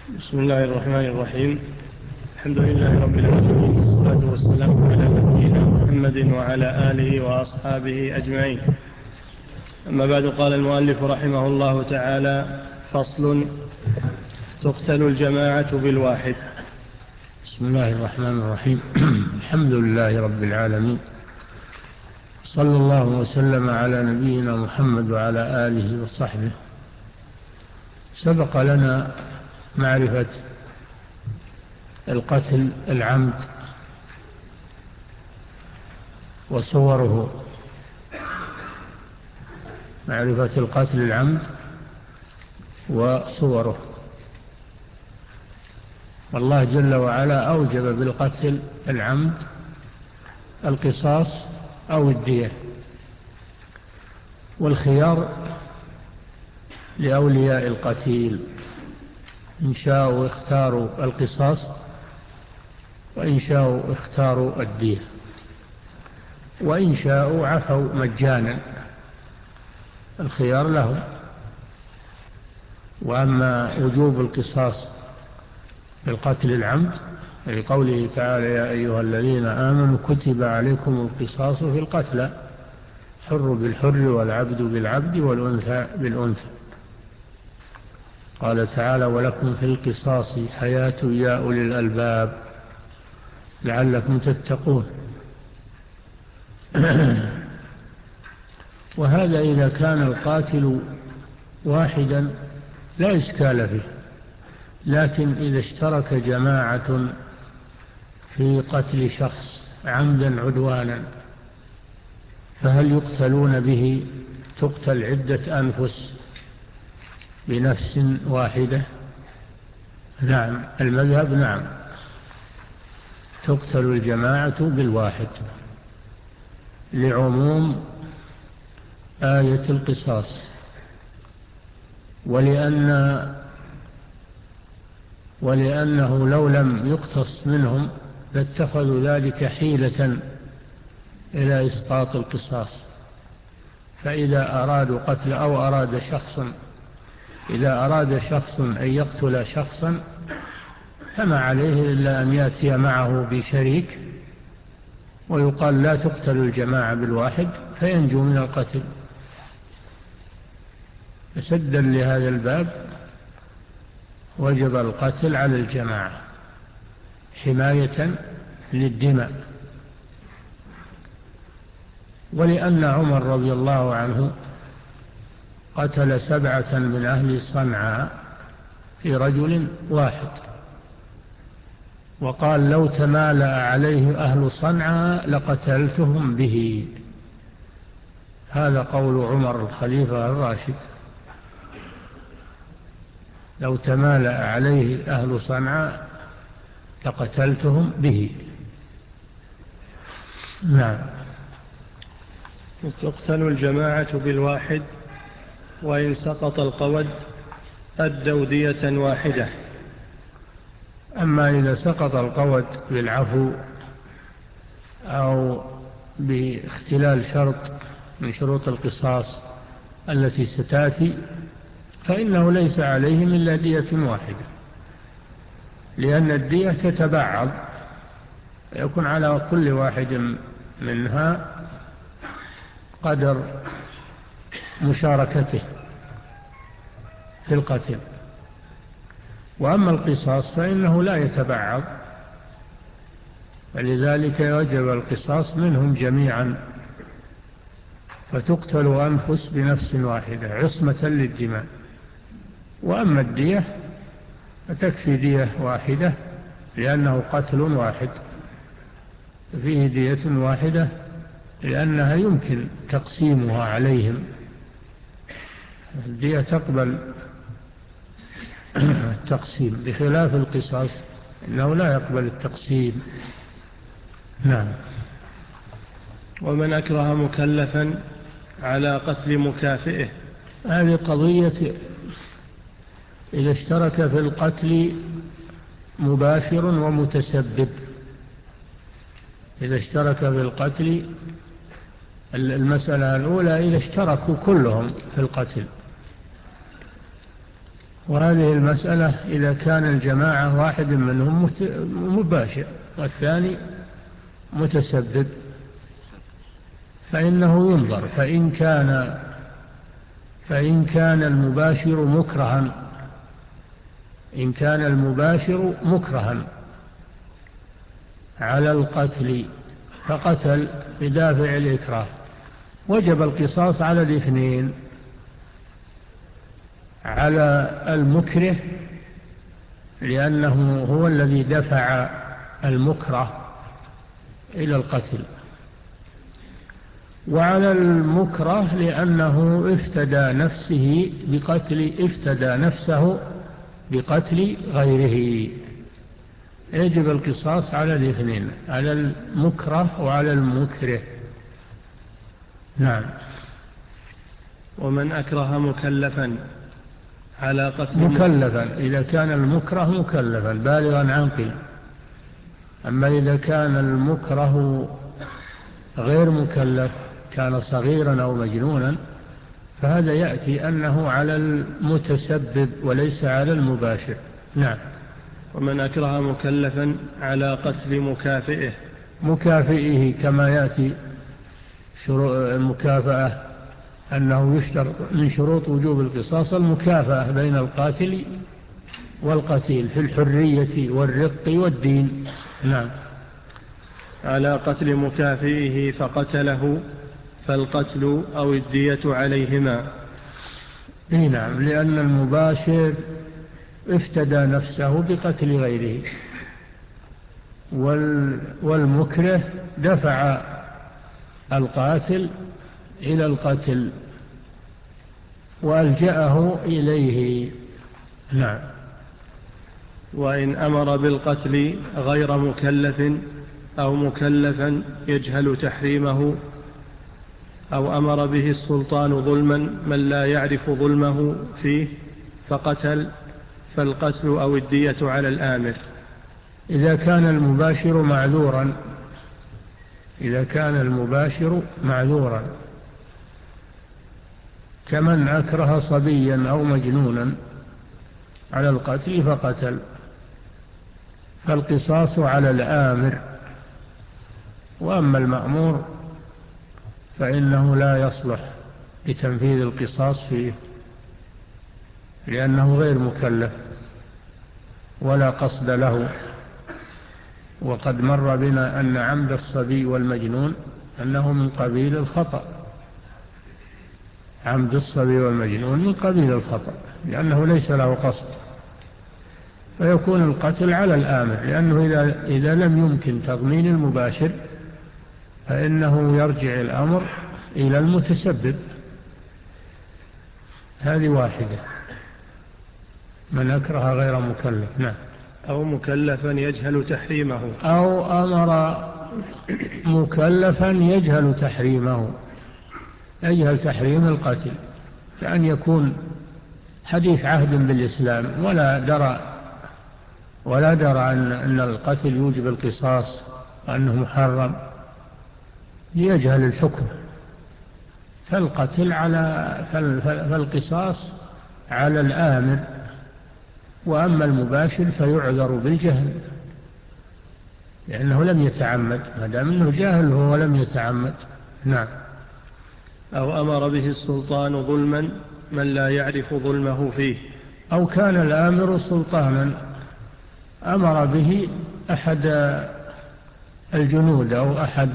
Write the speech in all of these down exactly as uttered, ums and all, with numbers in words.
بسم الله الرحمن الرحيم. الحمد لله رب العالمين، والصلاة والسلام على نبينا محمد وعلى آله وأصحابه أجمعين. أما بعد، قال المؤلف رحمه الله تعالى: فصل: تقتل الجماعة بالواحد. بسم الله الرحمن الرحيم. الحمد لله رب العالمين، صلى الله وسلم على نبينا محمد وعلى آله وصحبه. سبق لنا معرفة القتل العمد وصوره، معرفة القتل العمد وصوره. والله جل وعلا أوجب بالقتل العمد القصاص أو الدية، والخيار لأولياء القتيل، إن شاءوا اختاروا القصاص وإن شاءوا اختاروا الدية، وإن شاءوا عفوا مجانا، الخيار لهم. وأما وجوب القصاص بالقتل العمد لقوله تعالى: يا أيها الذين آمنوا كتب عليكم القصاص في القتلى، حر بالحر والعبد بالعبد والأنثى بالأنثى. قال تعالى: ولكم في القصاص حياة يا أولي الألباب لعلكم تتقون. وهذا إذا كان القاتل واحدا لا إشكال فيه، لكن إذا اشترك جماعة في قتل شخص عمدا عدوانا فهل يقتلون به؟ تقتل عدة أنفس بنفس واحدة؟ نعم، المذهب نعم، تقتل الجماعة بالواحد لعموم آية القصاص، ولأن ولأنه لو لم يقتص منهم لاتخذوا ذلك حيلة إلى إسقاط القصاص. فإذا أرادوا قتل أو أراد شخص إذا أراد شخص أن يقتل شخصا فما عليه إلا أن يأتي معه بشريك ويقال لا تقتل الجماعة بالواحد فينجو من القتل. فسدا لهذا الباب وجب القتل على الجماعة حماية للدماء. ولأن عمر رضي الله عنه قتل سبعة من أهل صنعاء في رجل واحد، وقال: لو تمالأ عليه أهل صنعاء لقتلتهم به. هذا قول عمر الخليفة الراشد: لو تمالأ عليه أهل صنعاء لقتلتهم به. نعم. تقتل الجماعة بالواحد، وإن سقط القود أدوا دية واحدة. أما إذا سقط القود بالعفو أو باختلال شرط من شروط القصاص التي ستأتي فإنه ليس عليهم إلا دية واحدة، لأن الدية تتبعض، يكون على كل واحد منها قدر مشاركته في القتل. وأما القصاص فإنه لا يتبعض، فلذلك يجب القصاص منهم جميعا، فتقتل أنفس بنفس واحدة عصمة للدماء. وأما الدية فتكفي دية واحدة، لأنه قتل واحد فيه دية واحدة، لأنها يمكن تقسيمها عليهم. الدية تقبل التقسيم، بخلاف القصاص إنه لا يقبل التقسيم. نعم. ومن أكره مكلفا على قتل مكافئه. هذه قضية إذا اشترك في القتل مباشر ومتسبب. إذا اشترك في القتل، المسألة الأولى إذا اشتركوا كلهم في القتل، وهذه المسألة إذا كان الجماعة واحد منهم مباشر والثاني متسبب فإنه ينظر، فإن كان فإن كان المباشر مكرها إن كان المباشر مكرها على القتل فقتل بدافع الإكراه وجب القصاص على الاثنين، على المكره لأنه هو الذي دفع المكره إلى القتل، وعلى المكره لأنه افتدى نفسه بقتل افتدى نفسه بقتل غيره. يجب القصاص على الاثنين، على المكره وعلى المكره. نعم. ومن أكره مكلفا على قتل مكلفا إذا كان المكره مكلفا بالغا عاقلا، أما إذا كان المكره غير مكلف كان صغيرا أو مجنونا فهذا يأتي أنه على المتسبب وليس على المباشر. نعم. ومن أكره مكلفا على قتل مكافئه مكافئه كما يأتي المكافأة أنه يشترط من شروط وجوب القصاص المكافأة بين القاتل والقتيل في الحرية والرق والدين. نعم. على قتل مكافئه فقتله فالقتل أو الدية عليهما. نعم، لأن المباشر افتدى نفسه بقتل غيره، والمكره دفع القاتل إلى القتل وألجأه إليه. نعم. وإن أمر بالقتل غير مكلف أو مكلفا يجهل تحريمه أو أمر به السلطان ظلما من لا يعرف ظلمه فيه فقتل فالقتل أو الدية على الآمر. إذا كان المباشر معذورا إذا كان المباشر معذورا كمن أكره صبيا أو مجنونا على القتل فقتل فالقصاص على الآمر، وأما المأمور فإنه لا يصلح لتنفيذ القصاص فيه لأنه غير مكلف ولا قصد له. وقد مر بنا أن عمد الصبي والمجنون أنه من قبيل الخطأ عمد الصبي والمجنون من قبيل الخطأ لأنه ليس له قصد، فيكون القتل على الآمر، لأنه إذا, إذا لم يمكن تضمين المباشر فإنه يرجع الأمر إلى المتسبب. هذه واحدة. من أكره غير مكلف. نعم. أو مكلفا يجهل تحريمه أو أمر مكلفا يجهل تحريمه يجهل تحريم القتل، كأن يكون حديث عهد بالإسلام ولا درى ولا درى أن, أن القتل يوجب القصاص وأنه محرم، يجهل الحكم، فالقتل على فالقصاص على الآمر، وأما المباشر فيعذر بالجهل لأنه لم يتعمد، ما دام أنه جاهل هو لم يتعمد. نعم. أو أمر به السلطان ظلما من لا يعرف ظلمه فيه، أو كان الآمر سلطانا أمر به أحد الجنود أو أحد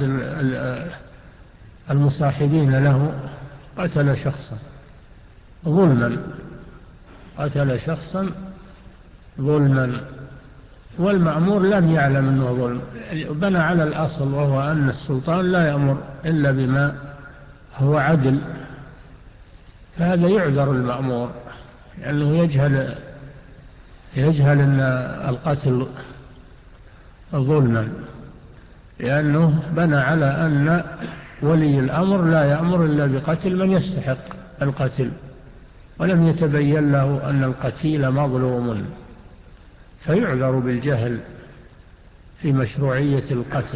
المصاحبين له قتل شخصا ظلما قتل شخصا ظلما والمأمور لم يعلم أنه ظلم، بنى على الأصل وهو أن السلطان لا يأمر إلا بما هو عدل، فهذا يعذر المأمور لأنه يجهل يجهل أن القتل ظلما، لأنه بنى على أن ولي الأمر لا يأمر إلا بقتل من يستحق القتل، ولم يتبين له أن القتيل مظلوم، فيعذر بالجهل في مشروعية القتل.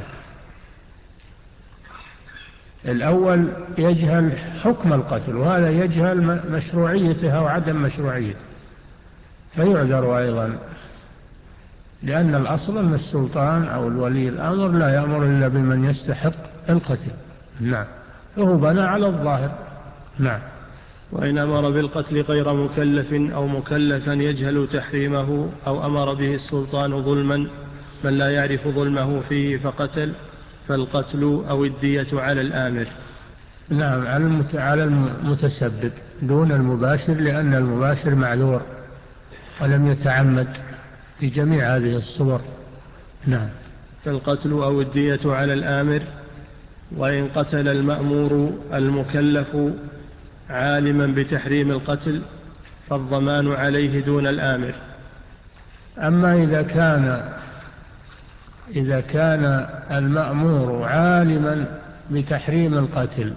الأول يجهل حكم القتل، وهذا يجهل مشروعيته أو عدم مشروعيته، فيعذر أيضا، لأن الأصل أن السلطان أو الولي الأمر لا يأمر إلا بمن يستحق القتل. نعم، فهو بنى على الظاهر. نعم. وإن أمر بالقتل غير مكلف أو مكلفا يجهل تحريمه أو أمر به السلطان ظلما من لا يعرف ظلمه فيه فقتل، فالقتل أو الدية على الآمر. نعم، على المتسبب دون المباشر، لأن المباشر معذور ولم يتعمد في جميع هذه الصور. نعم. فالقتل أو الدية على الآمر. وإن قتل المأمور المكلف عالما بتحريم القتل فالضمان عليه دون الآمر. أما إذا كان إذا كان المأمور عالما بتحريم القتل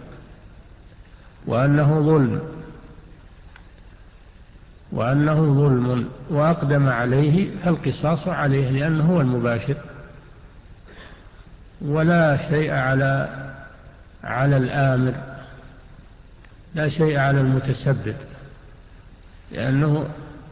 وأنه ظلم وأنه ظلم وأقدم عليه فالقصاص عليه، لأنه هو المباشر، ولا شيء على على الآمر، لا شيء على المتسبب، لأنه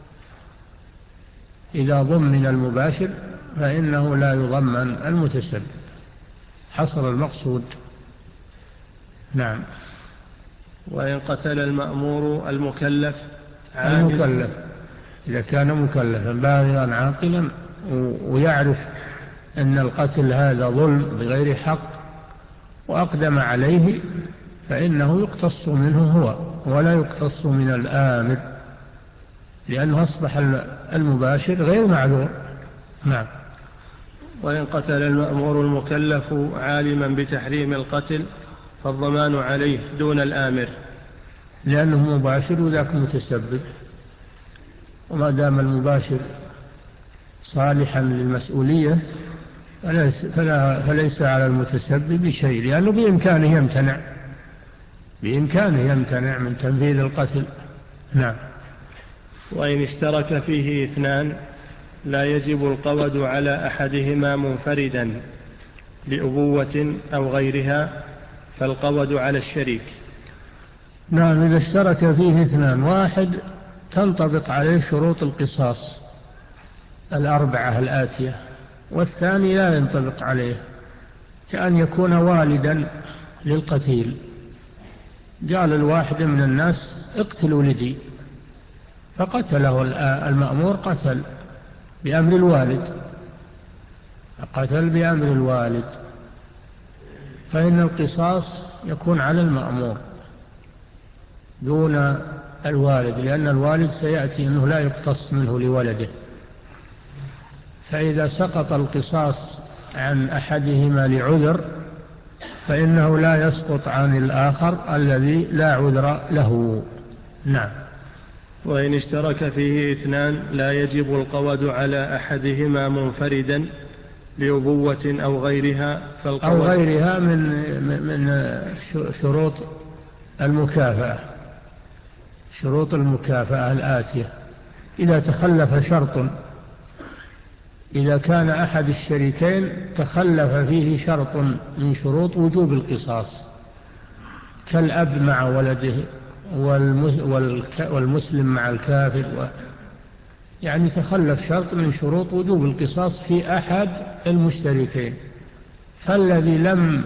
إذا ضمن المباشر فإنه لا يضمن المتسبب. حصل المقصود. نعم. وإن قتل المأمور المكلف المكلف إذا كان مكلفا بالغا عاقلا ويعرف أن القتل هذا ظلم بغير حق وأقدم عليه فإنه يقتص منه هو ولا يقتص من الآمر، لأنه أصبح المباشر غير معذور. نعم. وإن قتل المأمور المكلف عالما بتحريم القتل فالضمان عليه دون الآمر، لأنه مباشر وذاك متسبب، وما دام المباشر صالحا للمسؤولية فليس على المتسبب شيء، لأنه بإمكانه يمتنع بإمكانه يمتنع من تنفيذ القتل. نعم. وإن اشترك فيه اثنان لا يجب القود على أحدهما منفردا لأبوة أو غيرها، فالقود على الشريك. نعم، إذا اشترك فيه اثنان، واحد تنطبق عليه شروط القصاص الأربعة الآتية، والثاني لا ينطبق عليه، كأن يكون والدا للقتيل، قال الواحد من الناس اقتلوا لدي فقتله المأمور، قتل بأمر الوالد قتل بأمر الوالد فإن القصاص يكون على المأمور دون الوالد، لأن الوالد سيأتي أنه لا يقتص منه لولده. فإذا سقط القصاص عن أحدهما لعذر فإنه لا يسقط عن الآخر الذي لا عذر له. نعم. وإن اشترك فيه اثنان لا يجب القود على أحدهما منفردا لأبوة أو غيرها، أو غيرها من من شروط المكافأة شروط المكافأة الآتية. إذا تخلف شرط، إذا كان أحد الشريكين تخلف فيه شرط من شروط وجوب القصاص، كالأب مع ولده والمسلم مع الكافر، يعني تخلف شرط من شروط وجوب القصاص في أحد المشتركين، فالذي لم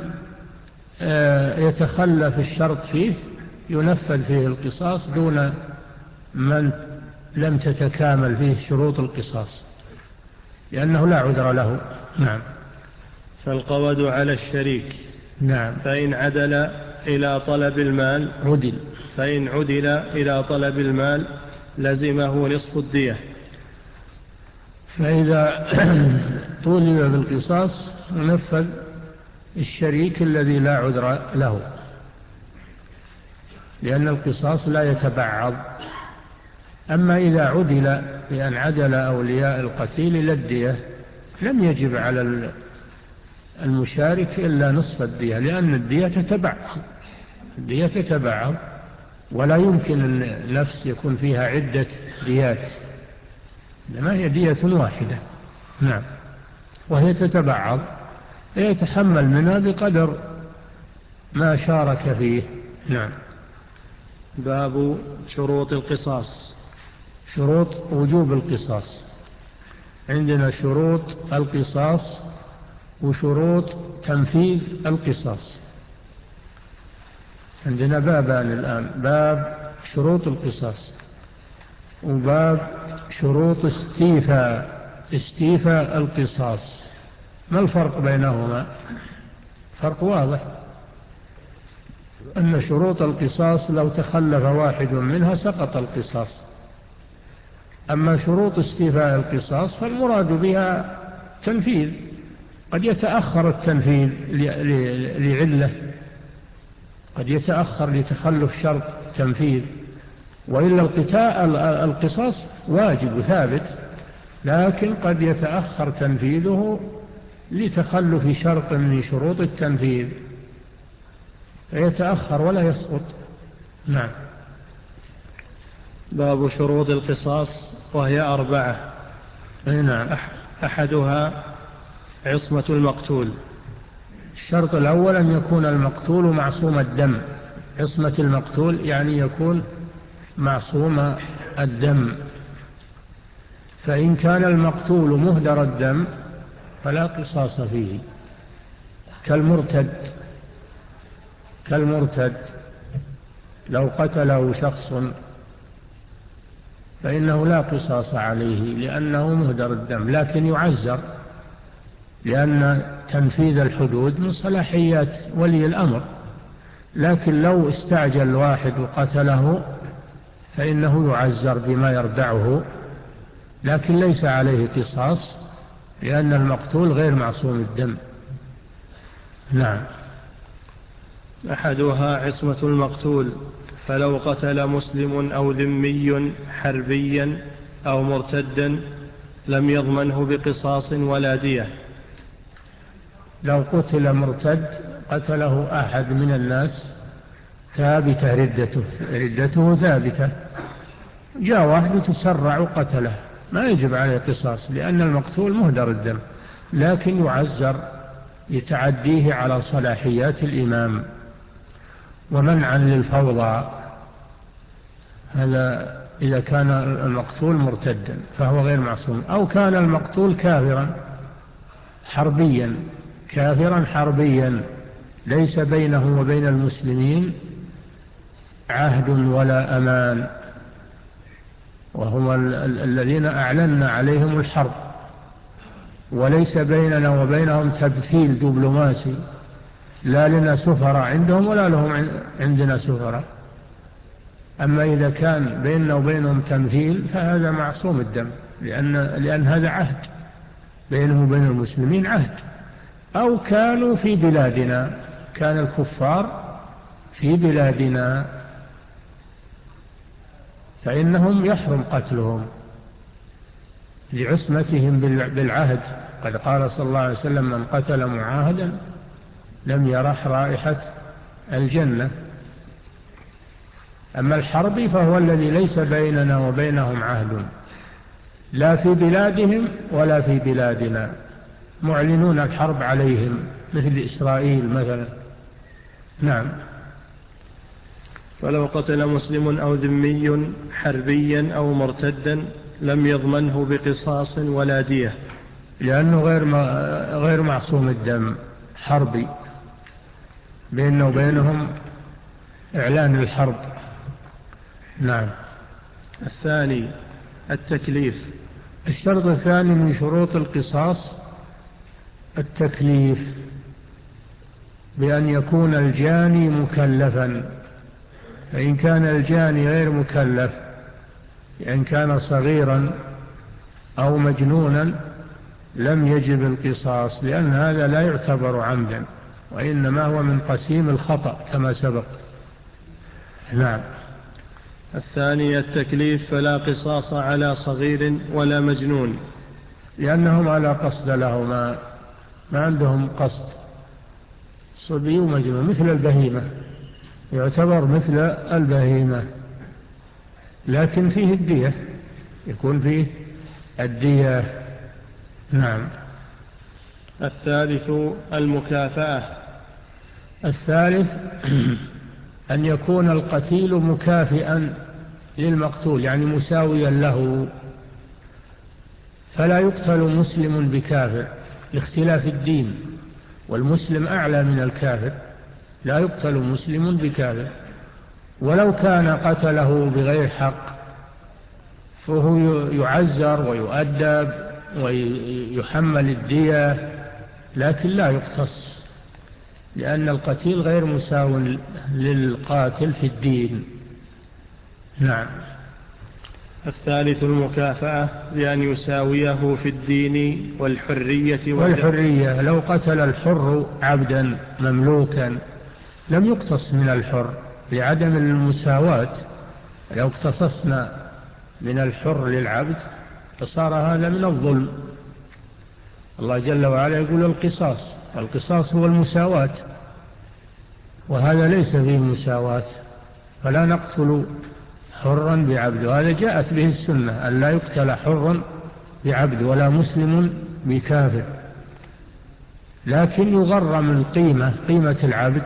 يتخلف الشرط فيه ينفذ فيه القصاص دون من لم تتكامل فيه شروط القصاص، لأنه لا عذر له. نعم. فالقود على الشريك. نعم. فإن عدل إلى طلب المال عدل فإن عدل إلى طلب المال لزمه نصف الدية. فإذا طولب بالقصاص نفذ الشريك الذي لا عذر له، لأن القصاص لا يتبعض. أما إذا عدل بأن عدل أولياء القتيل إلى الدية لم يجب على المشارك إلا نصف الدية، لأن الدية تتبعض الدية تتبعض ولا يمكن أن النفس يكون فيها عدة ديات، إنما هي دية واحدة. نعم. وهي تتبعض، يتحمل منها بقدر ما شارك فيه. نعم. باب شروط القصاص. شروط وجوب القصاص. عندنا شروط القصاص وشروط تنفيذ القصاص. عندنا بابان الآن، باب شروط القصاص وباب شروط استيفاء استيفاء القصاص. ما الفرق بينهما؟ فرق واضح، أن شروط القصاص لو تخلف واحد منها سقط القصاص، أما شروط استيفاء القصاص فالمراد بها تنفيذ، قد يتأخر التنفيذ لعلة، قد يتأخر لتخلف شرط تنفيذ، وإلا القتال القصاص واجب ثابت، لكن قد يتأخر تنفيذه لتخلف شرط من شروط التنفيذ، يتأخر ولا يسقط. نعم. باب شروط القصاص وهي أربعة. نعم. أحدها عصمة المقتول. الشرط الأول أن يكون المقتول معصوم الدم. عصمة المقتول يعني يكون معصوم الدم، فإن كان المقتول مهدر الدم فلا قصاص فيه، كالمرتد كالمرتد لو قتله شخص فإنه لا قصاص عليه لأنه مهدر الدم، لكن يعزر، لأن تنفيذ الحدود من صلاحيات ولي الأمر، لكن لو استعجل الواحد وقتله فإنه يعزر بما يردعه، لكن ليس عليه قصاص لأن المقتول غير معصوم الدم. نعم. أحدها عصمة المقتول، فلو قتل مسلم أو ذمي حربيا أو مرتدا لم يضمنه بقصاص ولا دية. لو قتل مرتد قتله أحد من الناس ثابتة ردته ردته ثابتة، جاء واحد تسرع وقتله، ما يجب عليه قصاص لأن المقتول مهدر الدم، لكن يعزر لتعديه على صلاحيات الإمام ومنعا للفوضى. هذا إذا كان المقتول مرتدا فهو غير معصوم، أو كان المقتول كافرا حربيا كافرا حربيا ليس بينه وبين المسلمين عهد ولا أمان، وهم الذين أعلنا عليهم الحرب، وليس بيننا وبينهم تبثيل دبلوماسي، لا لنا سفراء عندهم ولا لهم عندنا سفراء. أما إذا كان بيننا وبينهم تمثيل فهذا معصوم الدم، لأن, لأن هذا عهد بينهم وبين المسلمين عهد. أو كانوا في بلادنا، كان الكفار في بلادنا فإنهم يحرم قتلهم لعصمتهم بالعهد، قد قال صلى الله عليه وسلم: من قتل معاهدا لم يرح رائحة الجنة. أما الحربي فهو الذي ليس بيننا وبينهم عهد، لا في بلادهم ولا في بلادنا، معلنون الحرب عليهم مثل إسرائيل مثلا. نعم. فلو قتل مسلم أو ذمي حربيا أو مرتدا لم يضمنه بقصاص ولا دية، لأنه غير غير معصوم الدم، حربي بيننا وبينهم إعلان الحرب. نعم. الثاني التكليف. الشرط الثاني من شروط القصاص التكليف، بأن يكون الجاني مكلفا، فإن كان الجاني غير مكلف، إن كان صغيرا أو مجنونا لم يجب القصاص، لأن هذا لا يعتبر عمدا، وإنما هو من قسيم الخطأ كما سبق. نعم. الثاني التكليف، فلا قصاص على صغير ولا مجنون، لأنهم على قصد لهما، ما عندهم قصد، صبي ومجنون مثل البهيمة، يعتبر مثل البهيمة، لكن فيه الدية، يكون فيه الدية. نعم. الثالث المكافأة. الثالث أن يكون القتيل مكافئا للمقتول يعني مساويا له، فلا يقتل مسلم بكافر لاختلاف الدين، والمسلم أعلى من الكافر، لا يقتل مسلم بكافر. ولو كان قتله بغير حق فهو يعزر ويؤدب ويحمل الدية، لكن لا يقتص، لأن القتيل غير مساو للقاتل في الدين. نعم. الثالث المكافأة بأن يساويه في الدين والحرية والحرية. لو قتل الحر عبدا مملوكا لم يقتص من الحر لعدم المساواة. لو اقتصصنا من الحر للعبد فصار هذا من الظلم. الله جل وعلا يقول القصاص، القصاص هو المساواة، وهذا ليس فيه مساواة، فلا نقتل حرا بعبد، وهذا جاءت به السنة أن لا يقتل حرا بعبد ولا مسلم بكافر، لكن يغرم القيمة، قيمة العبد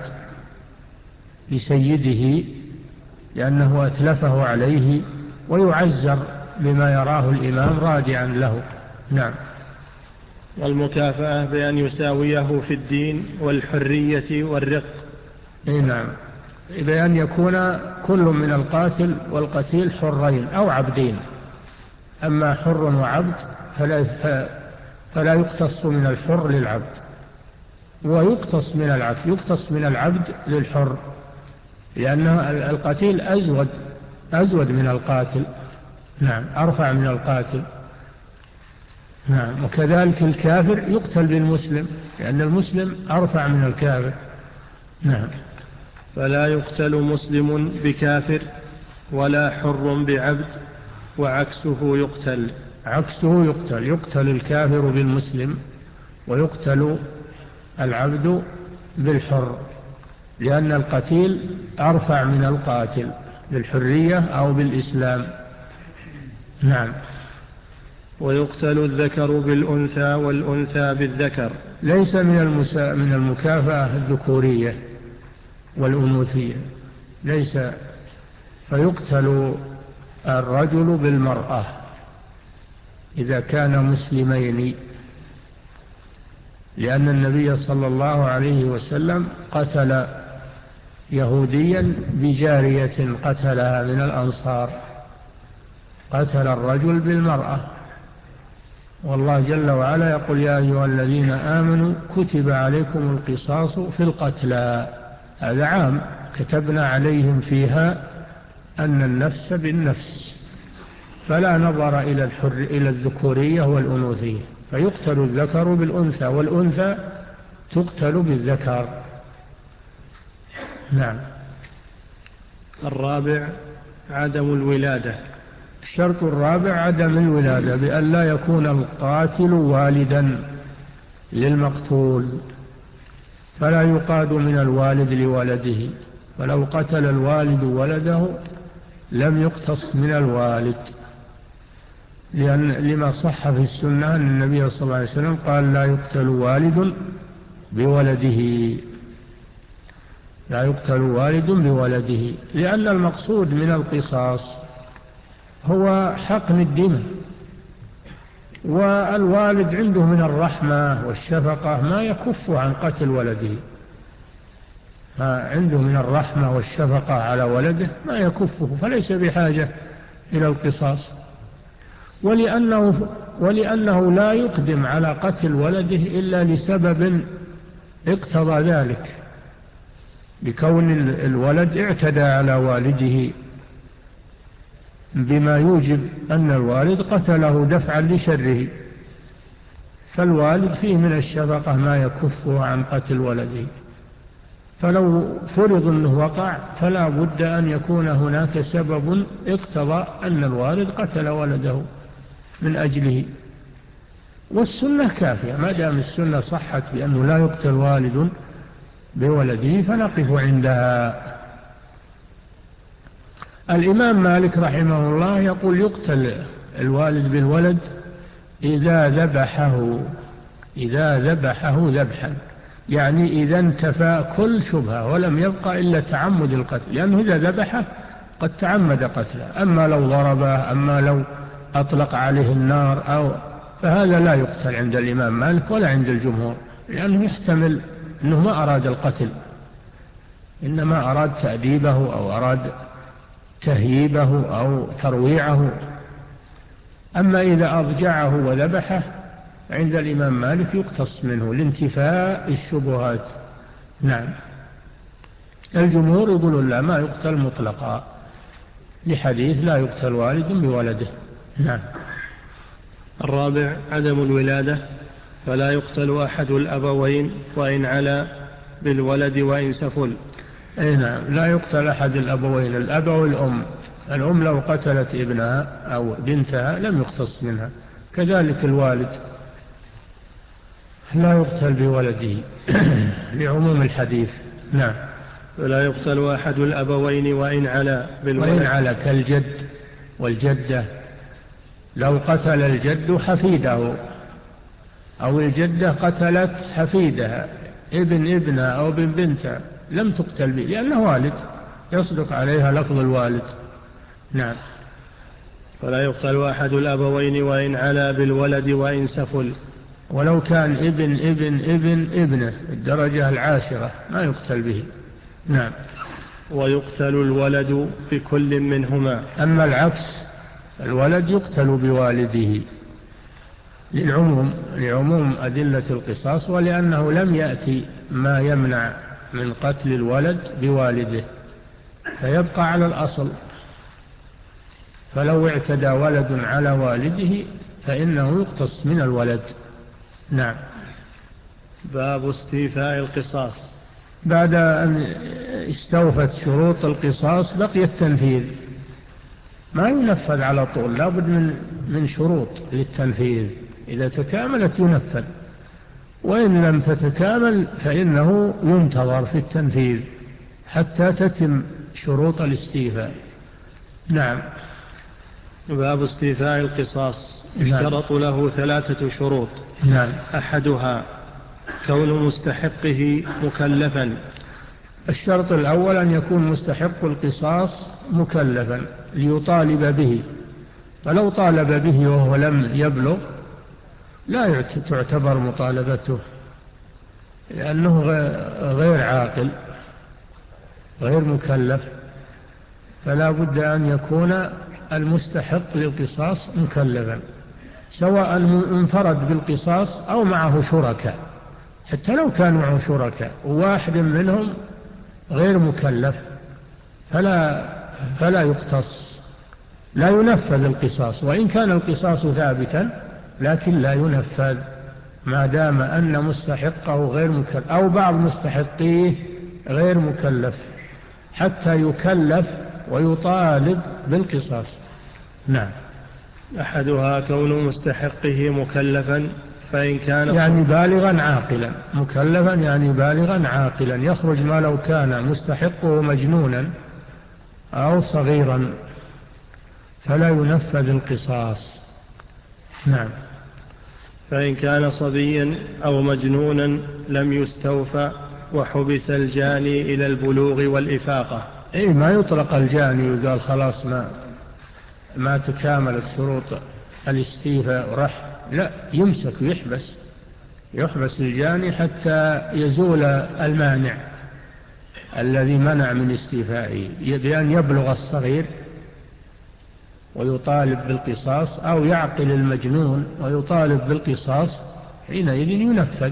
لسيده لأنه أتلفه عليه، ويعزر بما يراه الإمام رادعا له. نعم. والمكافأة بأن يساويه في الدين والحرية والرق. نعم، بأن يكون كل من القاتل والقتيل حرين أو عبدين. أما حر وعبد فلا, فلا يقتص من الحر للعبد، ويقتص من العبد يقتص من العبد للحر، لأن القتيل أزود أزود من القاتل. نعم، أرفع من القاتل. نعم. وكذلك الكافر يقتل بالمسلم، لأن المسلم أرفع من الكافر. نعم. فلا يقتل مسلم بكافر ولا حر بعبد، وعكسه يقتل. عكسه يقتل، يقتل الكافر بالمسلم ويقتل العبد بالحر، لأن القتيل أرفع من القاتل بالحرية أو بالإسلام. نعم. ويقتل الذكر بالأنثى والأنثى بالذكر. ليس من, المسا... من المكافأة الذكورية والأنوثية، ليس. فيقتل الرجل بالمرأة إذا كان مسلمين، لأن النبي صلى الله عليه وسلم قتل يهوديا بجارية قتلها من الأنصار، قتل الرجل بالمرأة. والله جل وعلا يقول يا أيها الذين آمنوا كتب عليكم القصاص في القتلى، هذا عام، كتبنا عليهم فيها أن النفس بالنفس، فلا نظر إلى الحر إلى الذكورية والأنوثية، فيقتل الذكر بالأنثى والأنثى تقتل بالذكر. نعم. الرابع عدم الولادة. الشرط الرابع عدم الولادة، بأن لا يكون القاتل والدا للمقتول، فلا يقاد من الوالد لولده، ولو قتل الوالد ولده لم يقتص من الوالد، لأن لما صح في السنة أن النبي صلى الله عليه وسلم قال لا يقتل والد بولده، لا يقتل والد بولده، لأن المقصود من القصاص هو حقن الدم، والوالد عنده من الرحمة والشفقة ما يكف عن قتل ولده، ما عنده من الرحمة والشفقة على ولده ما يكفه، فليس بحاجة إلى القصاص. ولأنه, ولأنه لا يقدم على قتل ولده إلا لسبب اقتضى ذلك، بكون الولد اعتدى على والده بما يوجب أن الوالد قتله دفعا لشره، فالوالد فيه من الشفقة ما يكفه عن قتل ولده، فلو فرض أنه وقع فلا بد أن يكون هناك سبب اقتضى أن الوالد قتل ولده من أجله، والسنة كافية، ما دام السنة صحت بأنه لا يقتل والد بولده فنقف عندها. الإمام مالك رحمه الله يقول يقتل الوالد بالولد إذا ذبحه، إذا ذبحه ذبحا، يعني إذا انتفى كل شبهة ولم يبقى إلا تعمد القتل، لأنه إذا ذبحه قد تعمد قتله. أما لو ضربه، أما لو أطلق عليه النار أو فهذا لا يقتل عند الإمام مالك ولا عند الجمهور، لأنه يحتمل أنه ما أراد القتل، إنما أراد تأديبه أو أراد تهييبه أو ترويعه. أما إذا أضجعه وذبحه عند الإمام مالك يقتص منه لانتفاء الشبهات. نعم. الجمهور يقولون لا، ما يقتل مطلقا، لحديث لا يقتل والد بولده. نعم. الرابع عدم الولادة، فلا يقتل أحد الأبوين وإن علا بالولد وإن سفل. أي نعم، لا يقتل أحد الأبوين، الأب والأم. الأم لو قتلت ابنها أو بنتها لم يقتص منها، كذلك الوالد لا يقتل بولده لعموم الحديث. نعم. فلا يقتل أحد الأبوين وإن علا بالولد. وإن علا كالجد والجدة، لو قتل الجد حفيده أو الجدة قتلت حفيدها، ابن ابنها أو ابن بنتها، لم تقتل به لأنه والد، يصدق عليها لفظ الوالد. نعم. فلا يقتل أحد الأبوين وإن علا بالولد وإن سفل. ولو كان ابن ابن ابن ابنه الدرجة العاشرة ما يقتل به. نعم. ويقتل الولد بكل منهما. أما العكس، الولد يقتل بوالده للعموم لعموم أدلة القصاص، ولأنه لم يأتي ما يمنع من قتل الولد بوالده، فيبقى على الأصل. فلو اعتدى ولد على والده فإنه يقتص من الولد. نعم. باب استيفاء القصاص. بعد أن استوفت شروط القصاص بقي التنفيذ، ما ينفذ على طول، لا بد من من شروط للتنفيذ، إذا تكاملت ينفذ، وإن لم تتكامل فإنه ينتظر في التنفيذ حتى تتم شروط الاستيفاء. نعم. باب استيفاء القصاص. يشترط له ثلاثة شروط. نعم. أحدها كون مستحقه مكلفا. الشرط الأول أن يكون مستحق القصاص مكلفا ليطالب به، فلو طالب به وهو لم يبلغ لا تعتبر مطالبته، لأنه غير عاقل غير مكلف، فلا بد أن يكون المستحق للقصاص مكلفا، سواء انفرد بالقصاص أو معه شركاء، حتى لو كان معه شركاء وواحد منهم غير مكلف فلا, فلا يقتص، لا ينفذ القصاص، وإن كان القصاص ثابتا لكن لا ينفذ ما دام أن مستحقه غير مكلف أو بعض مستحقيه غير مكلف، حتى يكلف ويطالب بالقصاص. نعم. أحدها كون مستحقه مكلفا، فإن كان يعني بالغا عاقلا، مكلفا يعني بالغا عاقلا، يخرج ما لو كان مستحقه مجنونا أو صغيرا فلا ينفذ القصاص. نعم. فإن كان صبيا أو مجنونا لم يستوفى وحبس الجاني إلى البلوغ والإفاقة. أي ما يطلق الجاني وقال خلاص ما ما تكاملت شروط الاستيفاء ورح، لا، يمسك ويحبس، يحبس الجاني حتى يزول المانع الذي منع من استيفائه، بأن يبلغ الصغير ويطالب بالقصاص، أو يعقل المجنون ويطالب بالقصاص، حينئذ ينفذ.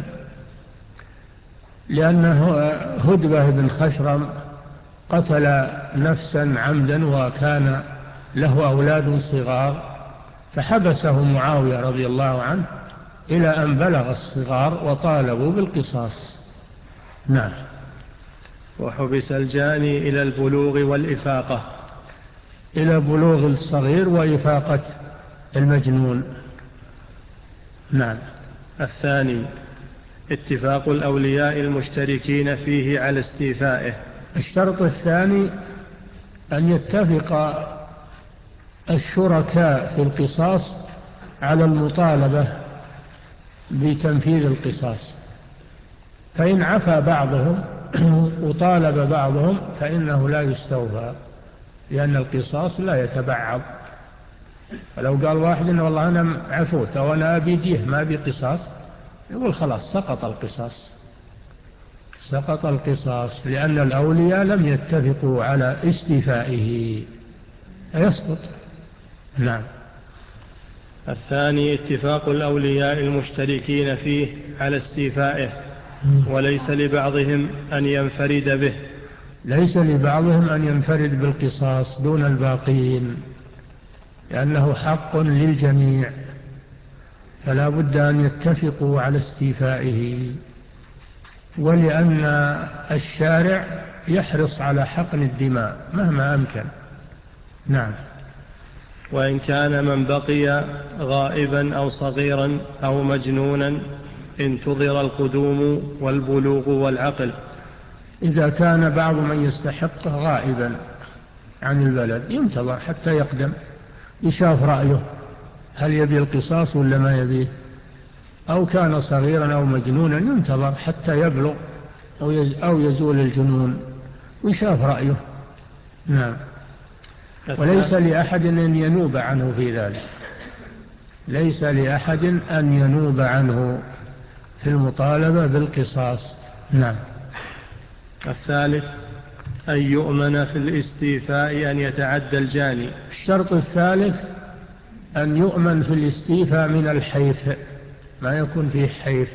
لأنه هدبة بن خشرم قتل نفسا عمدا وكان له أولاد صغار، فحبسه معاوية رضي الله عنه إلى أن بلغ الصغار وطالبوا بالقصاص. نعم. وحبس الجاني إلى البلوغ والإفاقة. إلى بلوغ الصغير وإفاقة المجنون. نعم. الثاني اتفاق الأولياء المشتركين فيه على استيفائه. الشرط الثاني أن يتفق الشركاء في القصاص على المطالبة بتنفيذ القصاص، فإن عفى بعضهم وطالب بعضهم فإنه لا يستوفى، لأن القصاص لا يتبعض. فلو قال واحد إن والله أنا عفوت أو أنا أبي ديه ما أبي قصاص، يقول خلاص سقط القصاص، سقط القصاص، لأن الأولياء لم يتفقوا على استيفائه، يسقط. نعم. الثاني اتفاق الأولياء المشتركين فيه على استيفائه، وليس لبعضهم أن ينفرد به. ليس لبعضهم أن ينفرد بالقصاص دون الباقين، لأنه حق للجميع، فلا بد أن يتفقوا على استيفائه، ولأن الشارع يحرص على حقن الدماء مهما أمكن. نعم. وإن كان من بقي غائبا أو صغيرا أو مجنونا انتظر القدوم والبلوغ والعقل. إذا كان بعض من يستحقه غائبا عن البلد ينتظر حتى يقدم، يشاف رأيه هل يبي القصاص ولا ما يبيه، أو كان صغيرا أو مجنونا ينتظر حتى يبلغ أو يزول الجنون ويشاف رأيه. نعم. وليس لأحد أن ينوب عنه في ذلك، ليس لأحد أن ينوب عنه في المطالبة بالقصاص. نعم. الثالث أن يؤمن في الاستيفاء أن يتعدى الجاني. الشرط الثالث أن يؤمن في الاستيفاء من الحيف، ما يكون فيه حيف،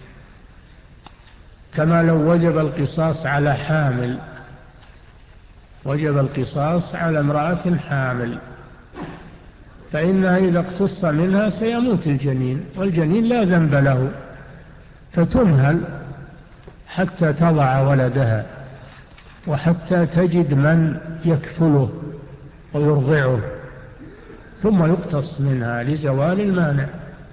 كما لو وجب القصاص على حامل، وجب القصاص على امرأة حامل، فإنها إذا اقتص منها سيموت الجنين، والجنين لا ذنب له، فتمهل حتى تضع ولدها وحتى تجد من يكفله ويرضعه، ثم يقتص منها لزوال المانع.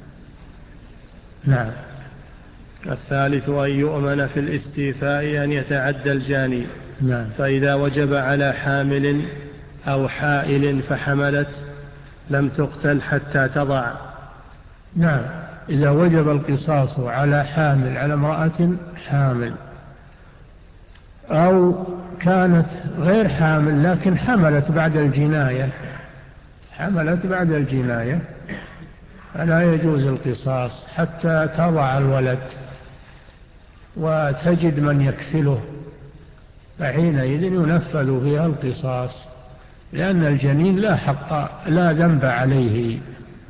نعم. الثالث أن يؤمن في الاستيفاء أن يتعدى الجاني. نعم. فإذا وجب على حامل أو حائل فحملت لم تقتل حتى تضع. نعم. إذا وجب القصاص على حامل، على امرأة حامل، أو كانت غير حامل لكن حملت بعد الجناية، حملت بعد الجناية، فلا يجوز القصاص حتى تضع الولد وتجد من يكفله، فحينئذ ينفذ فيها القصاص، لأن الجنين لا حق لا ذنب عليه.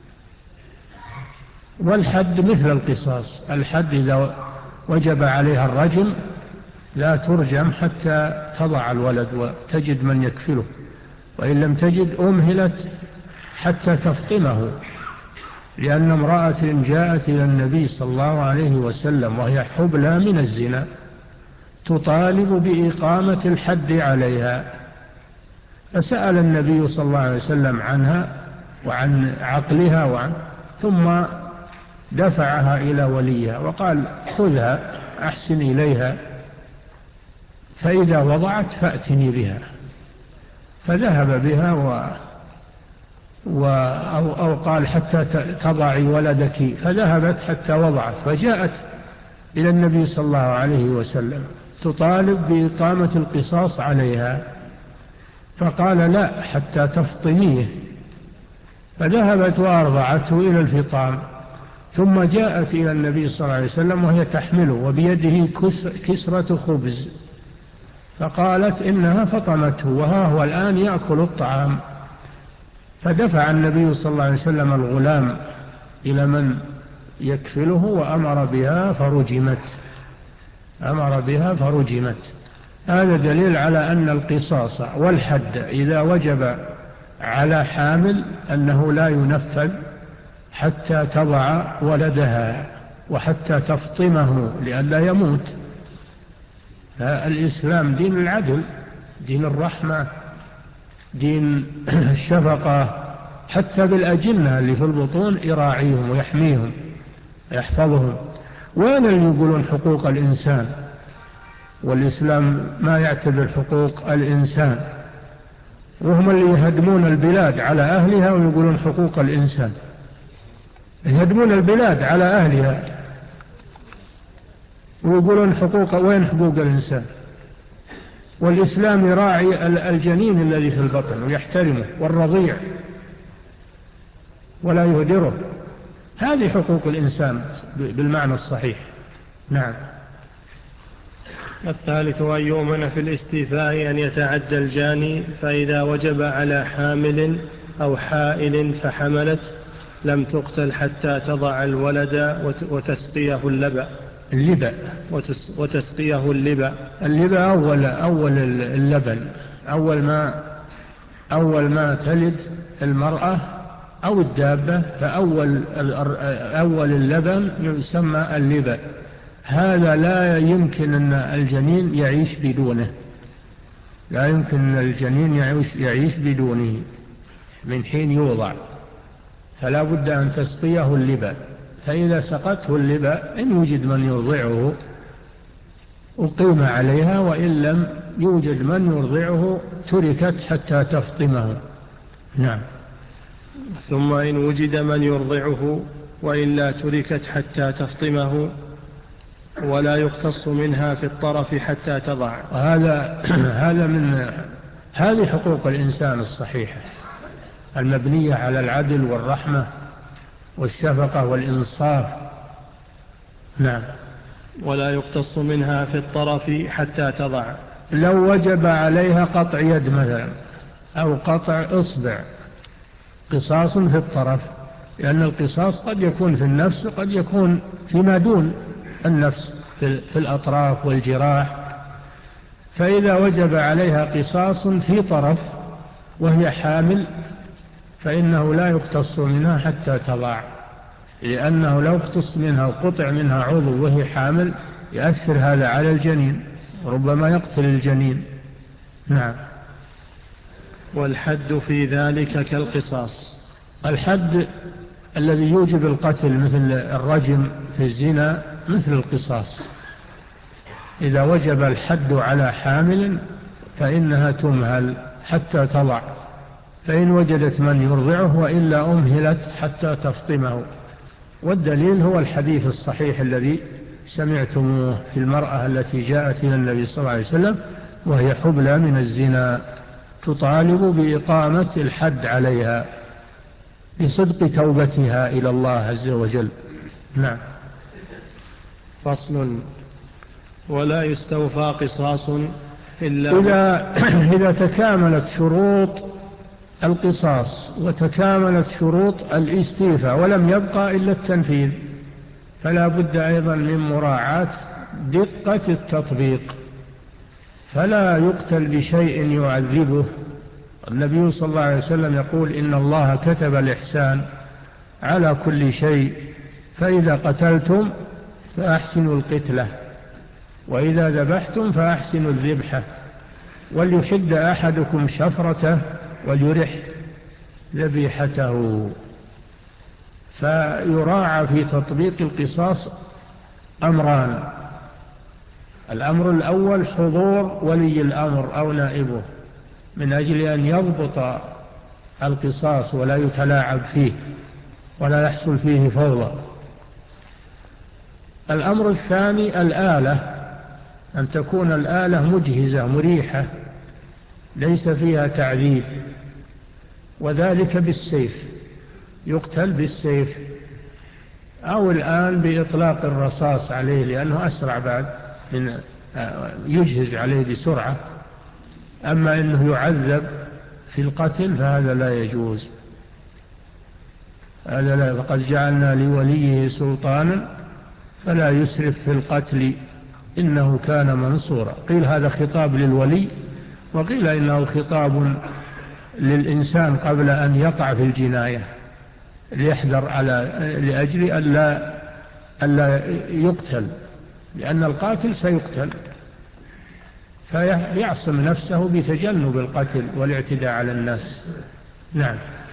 والحد مثل القصاص، الحد إذا وجب عليها الرجم لا ترجم حتى تضع الولد وتجد من يكفله، وإن لم تجد أمهلت حتى تفطمه، لأن امرأة جاءت إلى النبي صلى الله عليه وسلم وهي حبلى من الزنا تطالب بإقامة الحد عليها، فسأل النبي صلى الله عليه وسلم عنها وعن عقلها وعن ثم دفعها إلى وليها وقال خذها أحسن إليها، فإذا وضعت فأتني بها، فذهب بها و و أو, أو قال حتى تضعي ولدك، فذهبت حتى وضعت، فجاءت إلى النبي صلى الله عليه وسلم تطالب بإقامة القصاص عليها، فقال لا حتى تفطميه، فذهبت وأرضعته إلى الفطام، ثم جاءت إلى النبي صلى الله عليه وسلم وهي تحمله وبيده كسرة خبز، فقالت إنها فطمته وها هو الآن يأكل الطعام، فدفع النبي صلى الله عليه وسلم الغلام إلى من يكفله وأمر بها فرجمت، أمر بها فرجمت. هذا دليل على أن القصاص والحد إذا وجب على حامل أنه لا ينفذ حتى تضع ولدها وحتى تفطمه لئلا يموت. الإسلام دين العدل، دين الرحمة، دين الشفقة، حتى بالأجنة اللي في البطون يراعيهم ويحميهم ويحفظهم. وين اللي يقولون حقوق الإنسان؟ والإسلام ما يعتبر حقوق الإنسان، وهم اللي يهدمون البلاد على أهلها ويقولون حقوق الإنسان، يهدمون البلاد على أهلها ويقولون حقوق. وين حقوق الإنسان؟ والإسلام يراعي الجنين الذي في البطن ويحترمه، والرضيع ولا يهدره. هذه حقوق الإنسان بالمعنى الصحيح. نعم. الثالث أن يؤمن في الاستيفاء أن يتعدى الجاني، فإذا وجب على حامل أو حائل فحملت لم تقتل حتى تضع الولد وتسقيه اللبأ. اللبأ وتسقيه اللبأ. اللبأ أول, أول اللبن، أول ما, أول ما تلد المرأة أو الدابة، فأول أول اللبن يسمى اللبأ. هذا لا يمكن أن الجنين يعيش بدونه، لا يمكن أن الجنين يعيش, يعيش بدونه من حين يوضع، فلا بد أن تسقيه اللبأ. فإذا سقته اللبأ إن وجد من يرضعه أقيم عليها، وإن لم يوجد من يرضعه تركت حتى تفطمه. نعم. ثم إن وجد من يرضعه وإلا تركت حتى تفطمه، ولا يقتص منها في الطرف حتى تضع. هذا هذا من هذه حقوق الإنسان الصحيحة المبنية على العدل والرحمة والشفقة والإنصاف. نعم. ولا يقتص منها في الطرف حتى تضع. لو وجب عليها قطع يد مثلا أو قطع إصبع، قصاص في الطرف، لأن القصاص قد يكون في النفس وقد يكون فيما دون النفس في الأطراف والجراح. فإذا وجب عليها قصاص في طرف وهي حامل فإنه لا يقتص منها حتى تضع، لأنه لو اقتص منها وقطع منها عضو وهي حامل يؤثر هذا على الجنين، ربما يقتل الجنين. نعم. والحد في ذلك كالقصاص. الحد الذي يوجب القتل مثل الرجم في الزنا مثل القصاص. إذا وجب الحد على حامل فإنها تمهل حتى تضع، فإن وجدت من يرضعه وإلا أمهلت حتى تفطمه. والدليل هو الحديث الصحيح الذي سمعتموه في المرأة التي جاءت إلى النبي صلى الله عليه وسلم وهي حبلى من الزنا تطالب بإقامة الحد عليها بصدق توبتها إلى الله عز وجل. نعم. فصل. ولا يستوفى قصاص إلا إذا, إذا تكاملت شروط القصاص وتكاملت شروط الاستيفاء ولم يبقى إلا التنفيذ، فلا بد أيضا من مراعاة دقة التطبيق، فلا يقتل بشيء يعذبه. النبي صلى الله عليه وسلم يقول إن الله كتب الإحسان على كل شيء، فإذا قتلتم فأحسنوا القتلة، وإذا ذبحتم فأحسنوا الذبحة، وليحد أحدكم شفرته وليرح ذبيحته. فيراعى في تطبيق القصاص أمران: الأمر الأول حضور ولي الأمر أو نائبه من أجل أن يضبط القصاص ولا يتلاعب فيه ولا يحصل فيه فوضى. الأمر الثاني الآلة، أن تكون الآلة مجهزة مريحة ليس فيها تعذيب، وذلك بالسيف، يقتل بالسيف، أو الآن بإطلاق الرصاص عليه لأنه أسرع بعد من يجهز عليه بسرعة. أما أنه يعذب في القتل فهذا لا يجوز، هذا لا. فقد جعلنا لوليه سلطانا فلا يسرف في القتل إنه كان منصورا. قيل هذا خطاب للولي، وقيل إنه خطاب للإنسان قبل أن يقع في الجناية ليحذر على لأجل ألا, ألا يقتل، لأن القاتل سيقتل، فيعصم نفسه بتجنب القتل والاعتداء على الناس. نعم.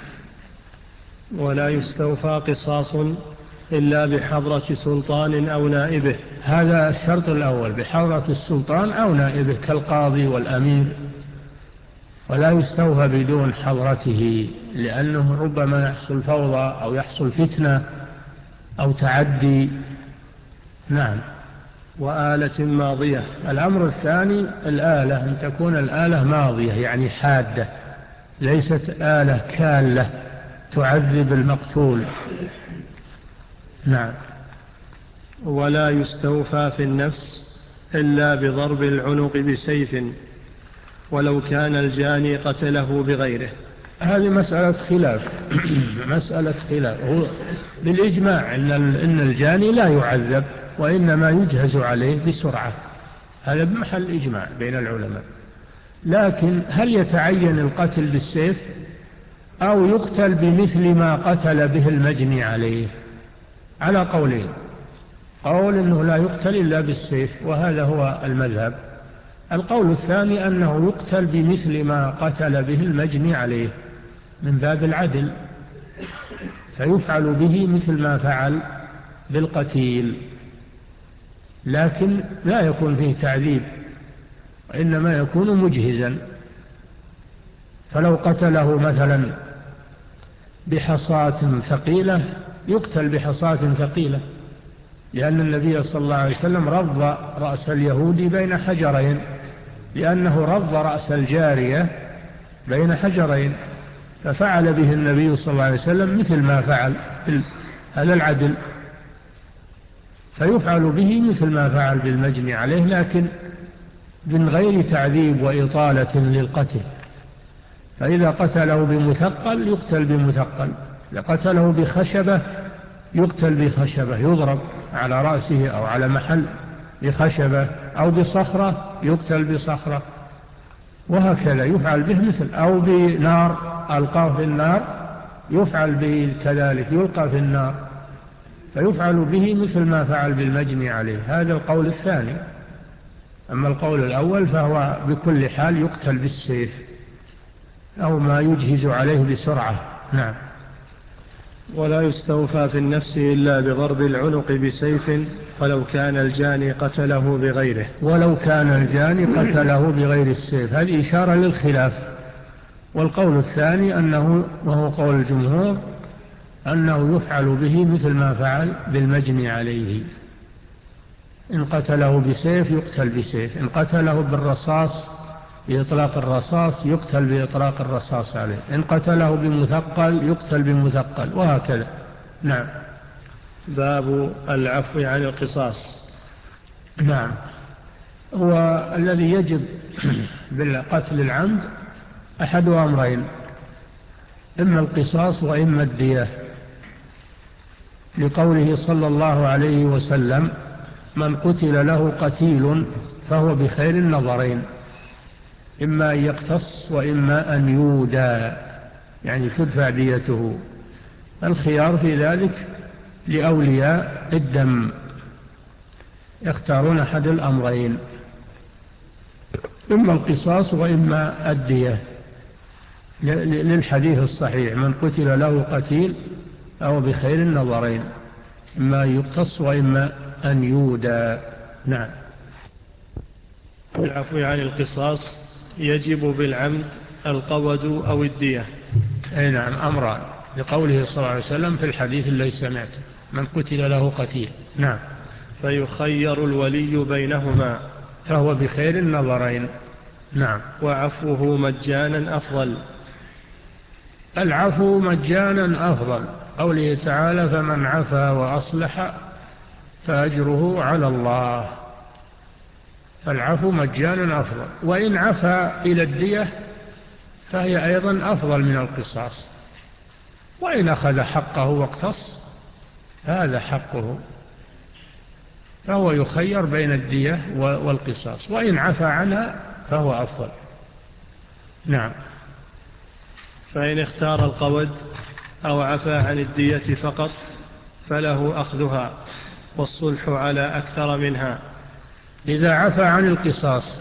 ولا يستوفى قصاص إلا بحضرة سلطان أو نائبه. هذا الشرط الأول، بحضرة السلطان أو نائبه كالقاضي والأمير، ولا يستوفى بدون حضرته لأنه ربما يحصل فوضى أو يحصل فتنة أو تعدي. نعم. وآلة ماضية. الأمر الثاني الآلة أن تكون الآلة ماضية يعني حادة، ليست آلة كالة تعذب المقتول. نعم. ولا يستوفى في النفس إلا بضرب العنق بسيف ولو كان الجاني قتله بغيره. هذه مسألة خلاف مسألة خلاف. هو بالإجماع إن إن الجاني لا يعذب وإنما يجهز عليه بسرعة، هذا بمحل إجماع بين العلماء. لكن هل يتعين القتل بالسيف أو يقتل بمثل ما قتل به المجني عليه؟ على قولين: قول إنه لا يقتل إلا بالسيف وهذا هو المذهب. القول الثاني أنه يقتل بمثل ما قتل به المجني عليه من باب العدل، فيفعل به مثل ما فعل بالقتيل، لكن لا يكون فيه تعذيب وإنما يكون مجهزا. فلو قتله مثلا بحصاة ثقيلة يقتل بحصاة ثقيلة، لأن النبي صلى الله عليه وسلم رض رأس اليهودي بين حجرين، لأنه رض رأس الجارية بين حجرين، ففعل به النبي صلى الله عليه وسلم مثل ما فعل. هذا العدل، فيفعل به مثل ما فعل بالمجني عليه، لكن من غير تعذيب وإطالة للقتل. فإذا قتله بمثقل يقتل بمثقل، إذا قتله بخشبة يقتل بخشبة، يضرب على رأسه أو على محل بخشبة، أو بصخرة يقتل بصخرة، وهكذا يفعل به مثل. أو بنار ألقاه في النار يفعل به كذلك، يلقى في النار، فيفعل به مثل ما فعل بالمجني عليه. هذا القول الثاني. أما القول الأول فهو بكل حال يقتل بالسيف أو ما يجهز عليه بسرعة. نعم. ولا يستوفى في النفس إلا بضرب العنق بسيف ولو كان الجاني قتله بغيره. ولو كان الجاني قتله بغير السيف، هذه إشارة للخلاف. والقول الثاني أنه، وهو قول الجمهور، أنه يفعل به مثل ما فعل بالمجني عليه. إن قتله بسيف يقتل بسيف، إن قتله بالرصاص بإطلاق الرصاص يقتل بإطلاق الرصاص عليه، إن قتله بمثقل يقتل بمثقل، وهكذا. نعم. باب العفو عن القصاص. نعم. هو الذي يجب بالقتل العمد أحد أمرين: إما القصاص وإما الدية، لقوله صلى الله عليه وسلم: من قتل له قتيل فهو بخير النظرين، إما أن يقتص وإما أن يودى، يعني تدفع ديته. الخيار في ذلك لأولياء الدم، يختارون أحد الأمرين: إما القصاص وإما الدية، للحديث الصحيح: من قتل له قتيل أو بخير النظرين، إما أن يقتص وإما أن يودى. نعم. العفو عن القصاص يجب بالعمد القود أو الدية. أي نعم، أمران، لقوله صلى الله عليه وسلم في الحديث الذي سمعته: من قتل له قتيل. نعم. فيخير الولي بينهما، فهو بخير النظرين. نعم. وعفوه مجانا أفضل. العفو مجانا أفضل، قوله تعالى: فمن عفا وأصلح فأجره على الله. فالعفو مجانا أفضل، وإن عفا إلى الدية فهي أيضا أفضل من القصاص، وإن أخذ حقه واقتص هذا حقه، فهو يخير بين الدية والقصاص، وإن عفا عنها فهو أفضل. نعم. فإن اختار القود أو عفا عن الدية فقط فله أخذها والصلح على أكثر منها. إذا عفا عن القصاص،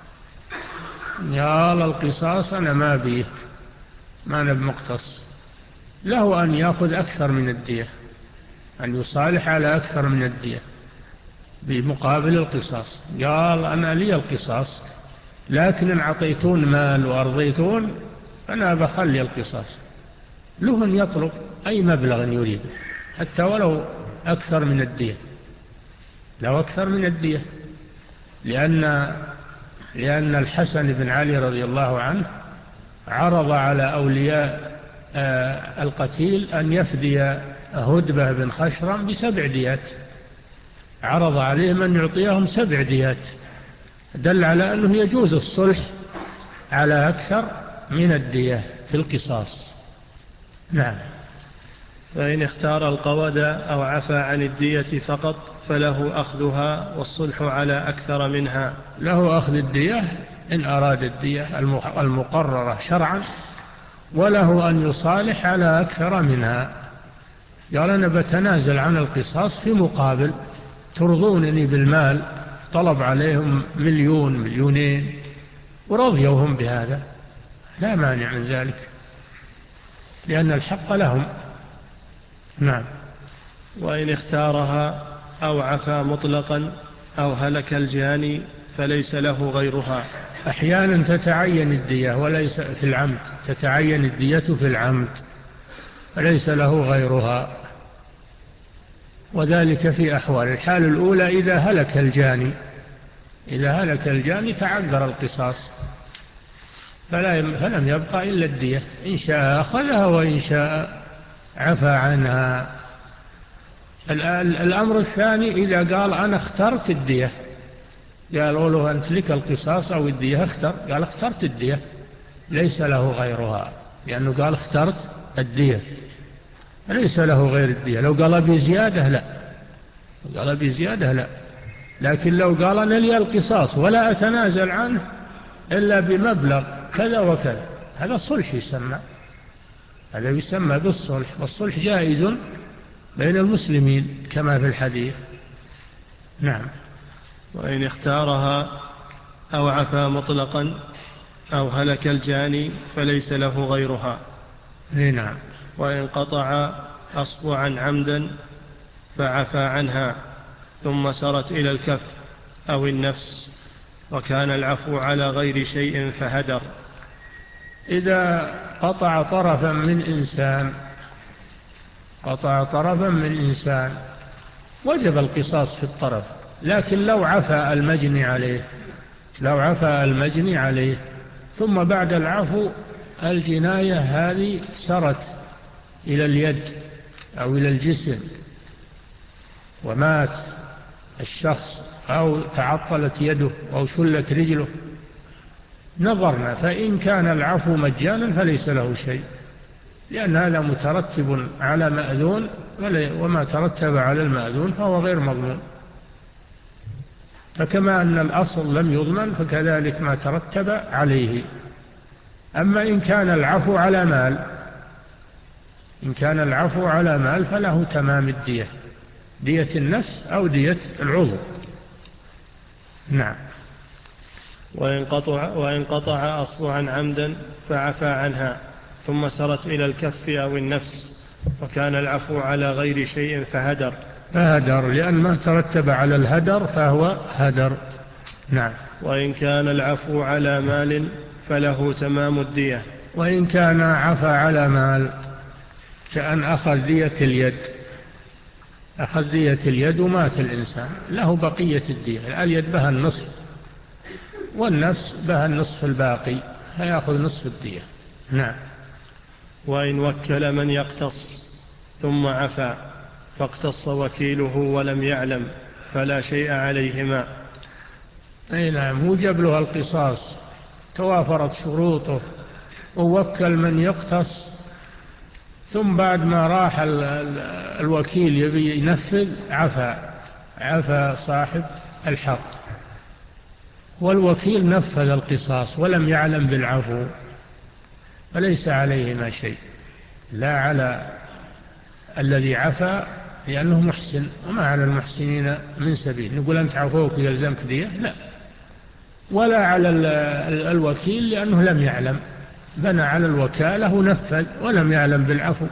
يا الله القصاص أنا ما بيه، ما أنا بمقتص، له أن يأخذ أكثر من الدية، أن يصالح على أكثر من الدية بمقابل القصاص. قال أنا لي القصاص، لكن إن عطيتون مال وأرضيتون أنا بخلي القصاص. له أن يطلب أي مبلغ يريد حتى ولو أكثر من الدية. له أكثر من الدية، لأن لأن الحسن بن علي رضي الله عنه عرض على أولياء القتيل أن يفدي هدبة بن خشرم بسبع ديات، عرض عليهم أن يعطيهم سبع ديات، دل على أنه يجوز الصلح على أكثر من الدية في القصاص. نعم. فإن اختار القود أو عفى عن الدية فقط فله أخذها والصلح على أكثر منها. له أخذ الدية إن أراد الدية المقررة شرعا، وله أن يصالح على أكثر منها. قال أنا بتنازل عن القصاص في مقابل ترضونني بالمال، طلب عليهم مليون مليونين ورضيوهم بهذا، لا مانع من ذلك، لأن الحق لهم. نعم. وإن اختارها أو عفا مطلقا أو هلك الجاني فليس له غيرها. أحيانا تتعين الدية وليس في العمد، تتعين الدية في العمد فليس له غيرها، وذلك في أحوال. الحال الأولى إذا هلك الجاني، إذا هلك الجاني تعذر القصاص فلم يبقى إلا الدية، إن شاء أخذها وإن شاء عفى عنها. الأمر الثاني إذا قال أنا اخترت الدية، قالوا له أنت لك القصاص أو الدية، اختر، قال اخترت الدية، ليس له غيرها، لأنه قال اخترت الدية ليس له غير الدية. لو قال بزيادة لا، لو قال بزيادة لا، لكن لو قال أنا لي القصاص ولا أتنازل عنه إلا بمبلغ كذا وكذا، هذا صلح يسمى، هذا يسمى بالصلح، والصلح جائز بين المسلمين كما في الحديث. نعم. وإن اختارها أو عفا مطلقا أو هلك الجاني فليس له غيرها. نعم. وإن قطع أصبعا عمدا فعفى عنها ثم سرت إلى الكف أو النفس وكان العفو على غير شيء فهدر. إذا قطع طرفا من إنسان، قطع طرفا من إنسان وجب القصاص في الطرف، لكن لو عفى المجني عليه، لو عفى المجني عليه ثم بعد العفو الجناية هذه سرت إلى اليد أو إلى الجسم ومات الشخص أو تعطلت يده أو شلت رجله، نظرنا، فإن كان العفو مجانا فليس له شيء، لأن هذا مترتب على مأذون، وما ترتب على المأذون فهو غير مضمون. فكما أن الأصل لم يضمن فكذلك ما ترتب عليه. أما إن كان العفو على مال، إن كان العفو على مال فله تمام الدية، دية النفس أو دية العضو. نعم. وإن قطع, وإن قطع أصبعا عمدا فعفى عنها ثم سرت إلى الكف أو النفس وكان العفو على غير شيء فهدر. فهدر، لأن ما ترتب على الهدر فهو هدر. نعم. وإن كان العفو على مال فله تمام الدية. وإن كان عفى على مال كأن أخذ دية اليد، أخذ دية اليد ومات الإنسان، له بقية الدية، اليد بها النصف والنفس بها النصف الباقي، فيأخذ نصف الدية. نعم. وإن وكل من يقتص ثم عفى فاقتص وكيله ولم يعلم فلا شيء عليهما. أي نعم، وجب له القصاص، توافرت شروطه، ووكل من يقتص، ثم بعد ما راح الوكيل يبي ينفذ عفى، عفى صاحب الحق، والوكيل نفذ القصاص ولم يعلم بالعفو فليس عليهما شيء، لا على الذي عفى لأنه محسن، وما على المحسنين من سبيل، نقول أنت عفوك يلزمك دية، لا، ولا على الوكيل لأنه لم يعلم، بنى على الوكالة ونفذ ولم يعلم بالعفو،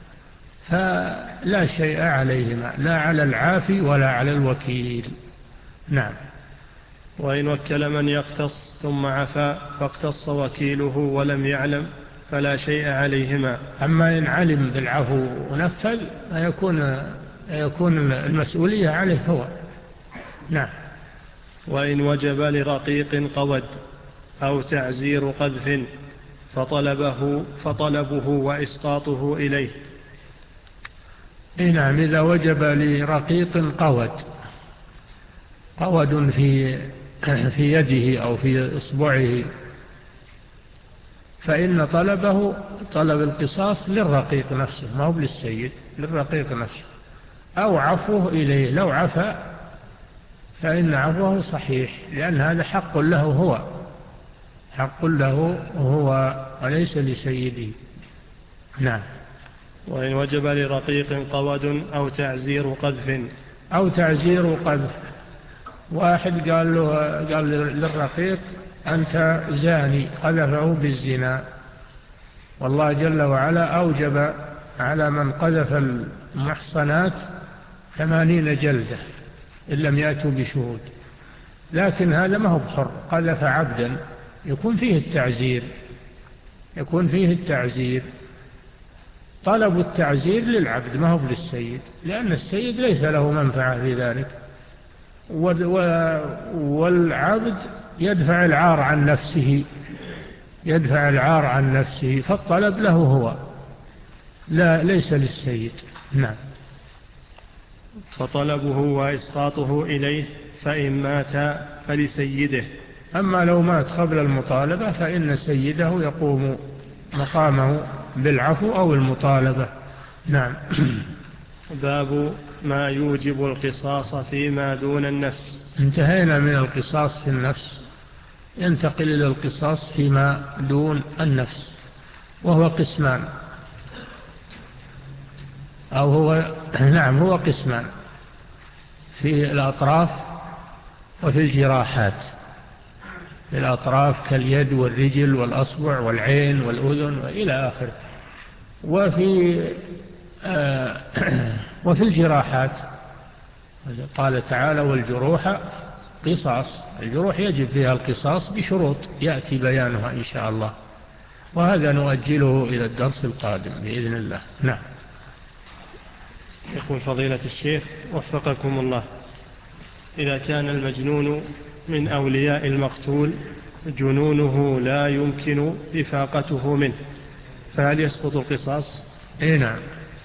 فلا شيء عليهما، لا على العافي ولا على الوكيل. نعم. وإن وكل من يقتص ثم عفا فاقتص وكيله ولم يعلم فلا شيء عليهما. أما إن علم بالعفو ونفذ يكون يكون المسؤولية عليه هو، نعم. وإن وجب لرقيق قود أو تعزير قذف فطلبه, فطلبه وإسقاطه إليه. نعم. إذا وجب لرقيق قود قود في في يده أو في إصبعه فإن طلبه طلب القصاص للرقيق نفسه ما هو للسيد، للرقيق نفسه، أو عفوه إليه. لو عفى فإن عفوه صحيح، لأن هذا حق له هو، حق له هو وليس لسيده. نعم. وإن وجب لرقيق قود أو تعزير قذف أو تعزير قذف. واحد قال له قال للرقيق أنت زاني، قذفه بالزنا، والله جل وعلا أوجب على من قذف المحصنات ثمانين جلدة إن لم يأتوا بشهود، لكن هذا ما هو بحر، قذف عبدا، يكون فيه التعزير، يكون فيه التعزير. طلب التعزير للعبد ما هو للسيد، لأن السيد ليس له منفعة في ذلك، والعبد يدفع العار عن نفسه، يدفع العار عن نفسه، فالطلب له هو لا ليس للسيد. نعم. فطلبه وإسقاطه إليه، فإن مات فلسيده. أما لو مات قبل المطالبة فإن سيده يقوم مقامه بالعفو أو المطالبة. نعم. باب ما يوجب القصاص فيما دون النفس. انتهينا من القصاص في النفس، ينتقل إلى القصاص فيما دون النفس، وهو قسمان، أو هو نعم هو قسمان، في الأطراف وفي الجراحات. في الأطراف كاليد والرجل والأصبع والعين والأذن وإلى آخره. وفي آه وفي الجراحات قال تعالى والجروح قصاص. الجروح يجب فيها القصاص بشروط يأتي بيانها إن شاء الله، وهذا نؤجله إلى الدرس القادم بإذن الله. نعم. يقول فضيلة الشيخ وفقكم الله، إذا كان المجنون من أولياء المقتول جنونه لا يمكن إفاقته منه، فهل يسقط القصاص؟ إيه نعم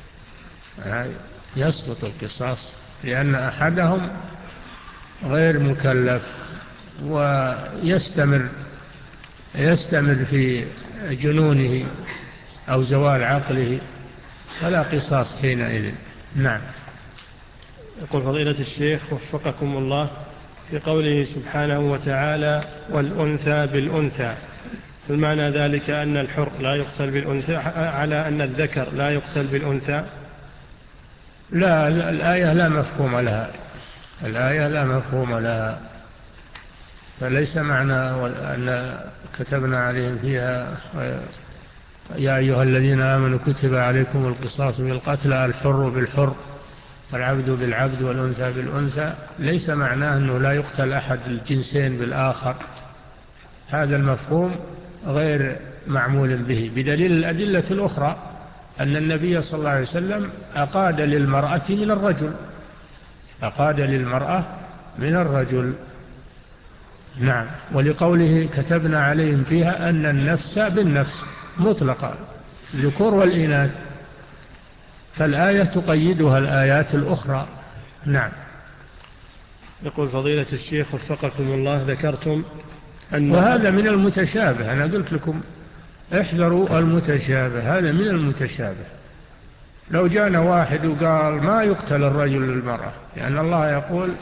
يسقط القصاص، لأن أحدهم غير مكلف ويستمر يستمر في جنونه أو زوال عقله، فلا قصاص حينئذ. نعم. يقول فضيلة الشيخ وفقكم الله، في قوله سبحانه وتعالى والأنثى بالأنثى، المعنى ذلك أن الحر لا يقتل بالأنثى على أن الذكر لا يقتل بالأنثى؟ لا، الآية لا مفهوم لها، الآية لا مفهوم لها، فليس معنى أن كتبنا عليهم فيها يا أيها الذين آمنوا كتب عليكم القصاص بالقتل الحر بالحر والعبد بالعبد والأنثى بالأنثى، ليس معناه أنه لا يقتل أحد الجنسين بالآخر، هذا المفهوم غير معمول به، بدليل الأدلة الأخرى أن النبي صلى الله عليه وسلم أقاد للمرأة من الرجل، أقاد للمرأة من الرجل. نعم. ولقوله كتبنا عليهم فيها أن النفس بالنفس مطلقة، الذكور والإناث، فالآية تقيدها الآيات الأخرى. نعم. يقول فضيلة الشيخ وفقكم الله، ذكرتم أن وهذا من المتشابه، أنا قلت لكم احذروا المتشابه، هذا من المتشابه. لو جاءنا واحد وقال ما يقتل الرجل للمرأة، لأن الله يقول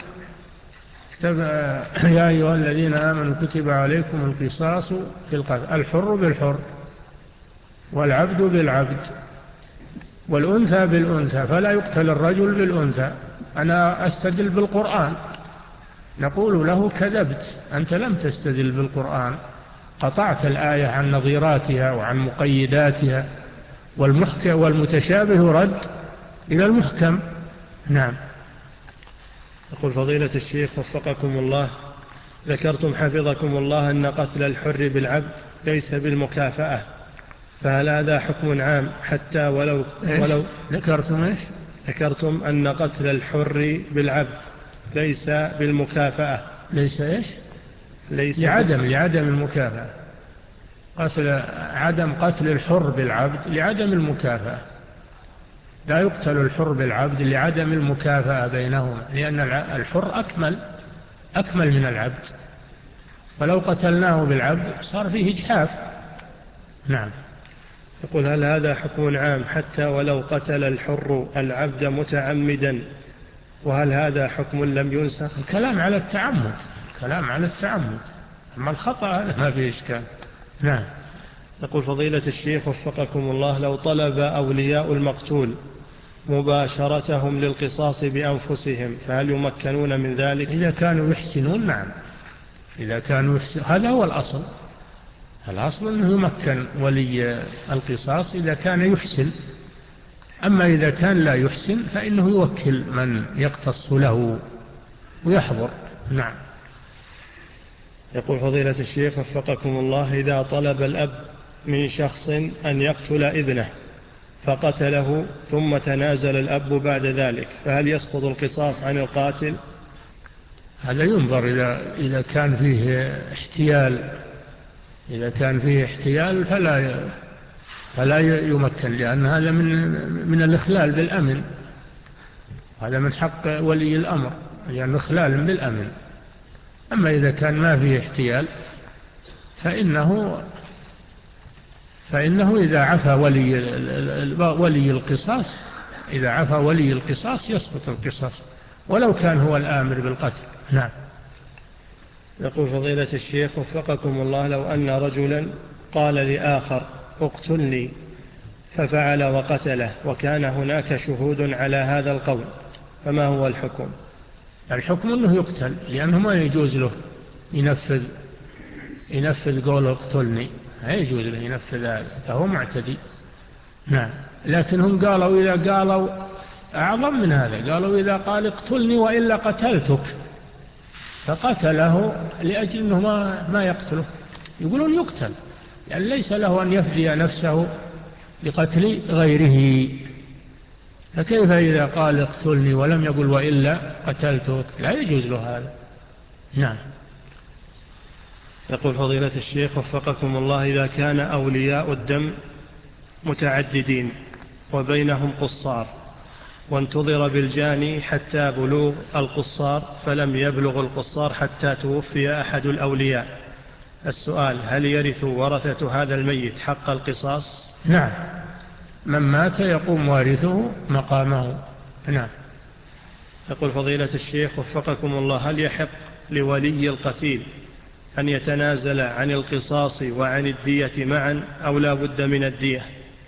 يا أيها الذين آمنوا كتب عليكم القصاص في القتل الحر بالحر والعبد بالعبد والأنثى بالأنثى، فلا يقتل الرجل بالأنثى. أنا أستدل بالقرآن، نقول له كذبت، أنت لم تستدل بالقرآن، قطعت الآية عن نظيراتها وعن مقيداتها، والمحكم والمتشابه رد إلى المحكم. نعم. يقول فضيلة الشيخ وفقكم الله، ذكرتم حفظكم الله أن قتل الحر بالعبد ليس بالمكافأة، فهل هذا حكم عام حتى ولو, ولو ذكرتم إيش؟ ذكرتم أن قتل الحر بالعبد ليس بالمكافأة. ليس إيش؟ ليس لعدم لعدم المكافأة. قتل عدم قتل الحر بالعبد لعدم المكافأة. لا يقتل الحر بالعبد لعدم المكافأة بينهما، لأن الحر أكمل أكمل من العبد، فلو قتلناه بالعبد صار فيه إجحاف. نعم. يقول: هل هذا حكم عام حتى ولو قتل الحر العبد متعمدا، وهل هذا حكم لم ينسخ؟ الكلام على التعمد، كلام على التعمد، أما الخطأ هذا ما فيه إشكال. نعم. يقول: فضيلة الشيخ وفقكم الله، لو طلب أولياء المقتول مباشرتهم للقصاص بأنفسهم فهل يمكنون من ذلك؟ إذا كانوا يحسنون نعم، إذا كانوا يحسنون هذا هو الأصل. الأصل أنه يمكن ولي القصاص إذا كان يحسن، أما إذا كان لا يحسن فإنه يوكل من يقتص له ويحضر. نعم. يقول: فضيلة الشيخ وفقكم الله، إذا طلب الأب من شخص أن يقتل ابنه فقتله ثم تنازل الأب بعد ذلك فهل يسقط القصاص عن القاتل؟ هذا ينظر إذا إذا كان فيه احتيال، إذا كان فيه احتيال فلا فلا يمكن، لأن هذا من من الإخلال بالأمن، هذا من حق ولي الأمر، يعني إخلال بالأمن. أما إذا كان ما فيه احتيال فإنه فإنه إذا عفى ولي ولي القصاص إذا عفى ولي القصاص يسقط القصاص ولو كان هو الآمر بالقتل. نعم. يقول: فضيلة الشيخ وفقكم الله، لو أن رجلا قال لآخر اقتلني ففعل وقتله وكان هناك شهود على هذا القول فما هو الحكم؟ الحكم أنه يقتل، لأنه ما يجوز له ينفذ ينفذ قول اقتلني، لا يجوز له ينفذ هذا، فهو معتدي. نعم. لكن هم قالوا إذا قالوا أعظم من هذا، قالوا إذا قال اقتلني وإلا قتلتك فقتله لأجل أنه ما, ما يقتله، يقولون يقتل، يعني ليس له أن يفدي نفسه لقتل غيره، فكيف إذا قال اقتلني ولم يقل وإلا قتلتك؟ لا يجوز له هذا. نعم. يقول: فضيلة الشيخ وفقكم الله، إذا كان أولياء الدم متعددين وبينهم قصار وانتظر بالجاني حتى بلوغ القصار فلم يبلغ القصار حتى توفي أحد الأولياء، السؤال: هل يرث ورثة هذا الميت حق القصاص؟ نعم، من مات يقوم وارثه مقامه. نعم. يقول: فضيلة الشيخ وفقكم الله، هل يحق لولي القتيل أن يتنازل عن القصاص وعن الدية معا أو لا بد من الدية؟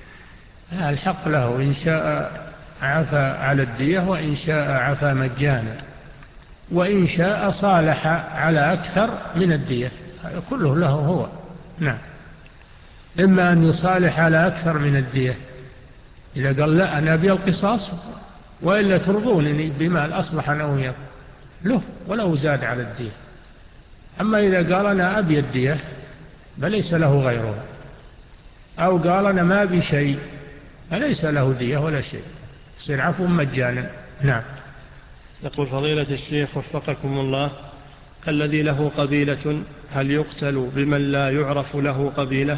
الحق له، إن شاء عفى على الدية وإن شاء عفى مجانا وإن شاء صالح على أكثر من الدية، كله له هو. نعم. إما أن يصالح على أكثر من الدية، إذا قال لا أنا أبي القصاص وإلا ترضونني بمال أصبح نومي له ولو زاد على الدية. أما إذا قال أنا أبي الدية فليس له غيرها، أو قال أنا ما أبي شيء فليس له دية ولا شيء، يصير عفو مجانا. نعم. يقول: فضيلة الشيخ وفقكم الله، الذي له قبيلة هل يقتل بمن لا يعرف له قبيلة؟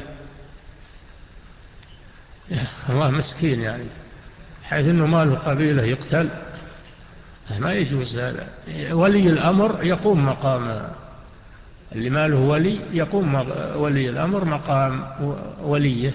الله مسكين، يعني حيث أنه ما له قبيلة يقتل، ما يجوز هذا. ولي الأمر يقوم مقام اللي ما له ولي، يقوم ولي الأمر مقام وليه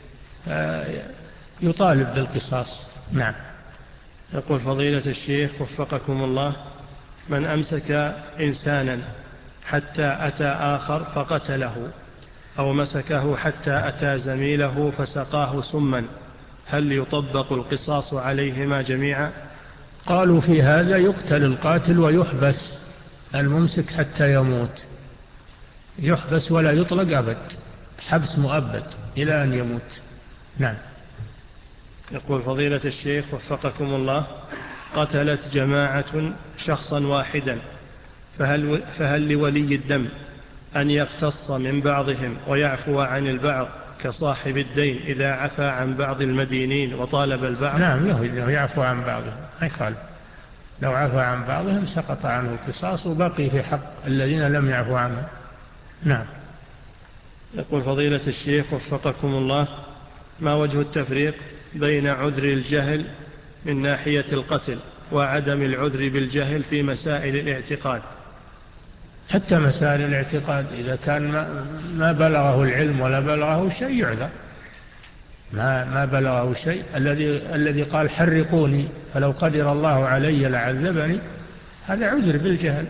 يطالب بالقصاص. نعم. يقول: فضيلة الشيخ وفقكم الله، من أمسك إنسانا حتى أتى آخر فقتله أو مسكه حتى أتى زميله فسقاه سما هل يطبق القصاص عليهما جميعا؟ قالوا في هذا يقتل القاتل ويحبس الممسك حتى يموت، يحبس ولا يطلق أبد، حبس مؤبد إلى أن يموت. نعم. يقول: فضيلة الشيخ وفقكم الله، قتلت جماعة شخصا واحدا فهل, فهل لولي الدم أن يقتص من بعضهم ويعفو عن البعض كصاحب الدين إذا عفى عن بعض المدينين وطالب البعض؟ نعم، له إنه يعفو عن بعضهم، ما يخالف. لو عفى عن بعضهم سقط عنه القصاص وبقي في حق الذين لم يعفوا عنه. نعم. يقول فضيلة الشيخ وفقكم الله: ما وجه التفريق بين عذر الجهل من ناحية القتل وعدم العذر بالجهل في مسائل الاعتقاد؟ حتى مسائل الاعتقاد إذا كان ما بلغه العلم ولا بلغه شيء يعذر. ما ما بلغه شيء، الذي الذي قال حرقوني فلو قدر الله علي لعذبني، هذا عذر بالجهل،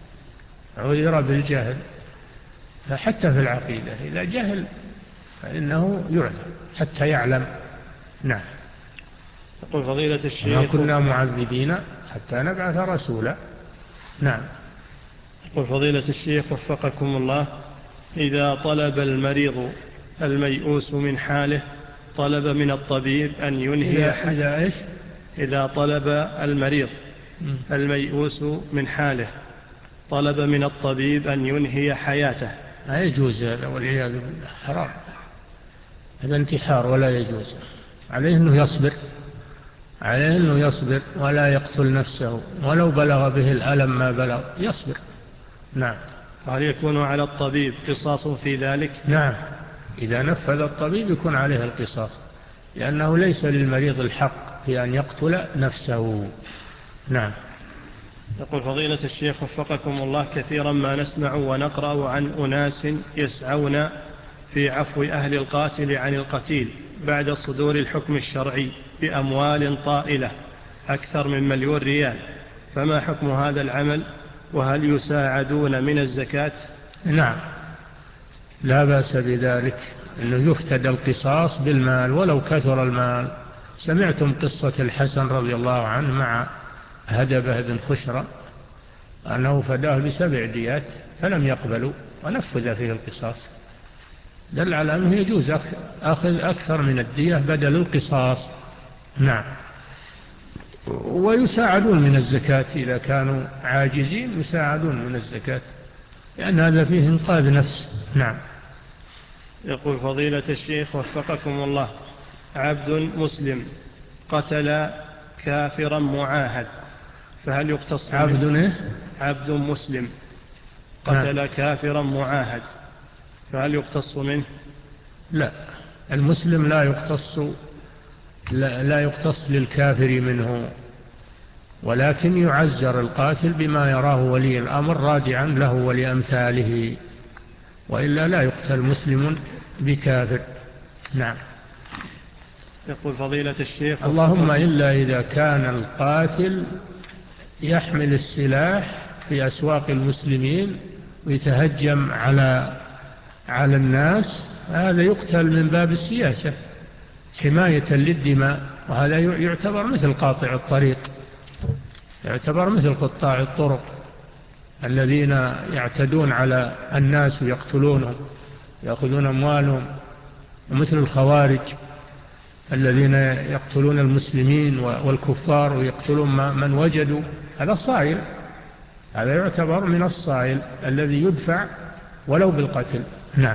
عذر بالجهل. فحتى في العقيدة إذا جهل فإنه يعذر حتى يعلم. نعم. يقول فضيلة الشيخ: ما كنا معذبين حتى نبعث رسولا. نعم. يقول فضيلة الشيخ وفقكم الله: إذا طلب المريض الميؤوس من حاله طلب من الطبيب أن ينهي إذا, إذا, إيش؟ إذا طلب المريض الميؤوس من حاله طلب من الطبيب أن ينهي حياته، لا يجوز هذا والعياذ بالله، حرام، هذا انتحار ولا يجوز. عليه أنه يصبر، عليه أنه يصبر ولا يقتل نفسه ولو بلغ به الألم ما بلغ، يصبر. نعم. هل يكون على الطبيب قصاص في ذلك؟ نعم، إذا نفذ الطبيب يكون عليه القصاص، لأنه ليس للمريض الحق في أن يقتل نفسه. نعم. يقول فضيلة الشيخ وفقكم الله: كثيرا ما نسمع ونقرأ عن أناس يسعون في عفو أهل القاتل عن القتيل بعد صدور الحكم الشرعي بأموال طائلة أكثر من مليون ريال، فما حكم هذا العمل؟ وهل يساعدون من الزكاة؟ نعم، لا بأس بذلك، أنه يفتدى القصاص بالمال ولو كثر المال. سمعتم قصة الحسن رضي الله عنه مع هدبة بن خشرة أنه فداه بسبع ديات فلم يقبلوا ونفذ فيه القصاص، دل على أنه يجوز أخذ أكثر من الدية بدل القصاص. نعم. ويساعدون من الزكاة إذا كانوا عاجزين، يساعدون من الزكاة، لأن هذا فيه إنقاذ نفس. نعم. يقول فضيلة الشيخ وفقكم الله: عبد مسلم قتل كافرا معاهد، فهل يقتص عبد منه؟ عبد مسلم قتل نعم. كافرا معاهد، فهل يقتص منه؟ لا، المسلم لا يقتص، لا, لا يقتص للكافر منه، ولكن يعزر القاتل بما يراه ولي الأمر راجعا له ولأمثاله، وإلا لا يقتل مسلم بكافر. نعم. يقول فضيلة الشيخ: اللهم إلا إذا كان القاتل يحمل السلاح في أسواق المسلمين ويتهجم على على الناس، هذا يقتل من باب السياسة حماية للدماء، وهذا يعتبر مثل قاطع الطريق، يعتبر مثل قطاع الطرق الذين يعتدون على الناس ويقتلونهم يأخذون أموالهم، ومثل الخوارج الذين يقتلون المسلمين والكفار ويقتلون من وجدوا، هذا الصائل، هذا يعتبر من الصائل الذي يدفع ولو بالقتل. نعم.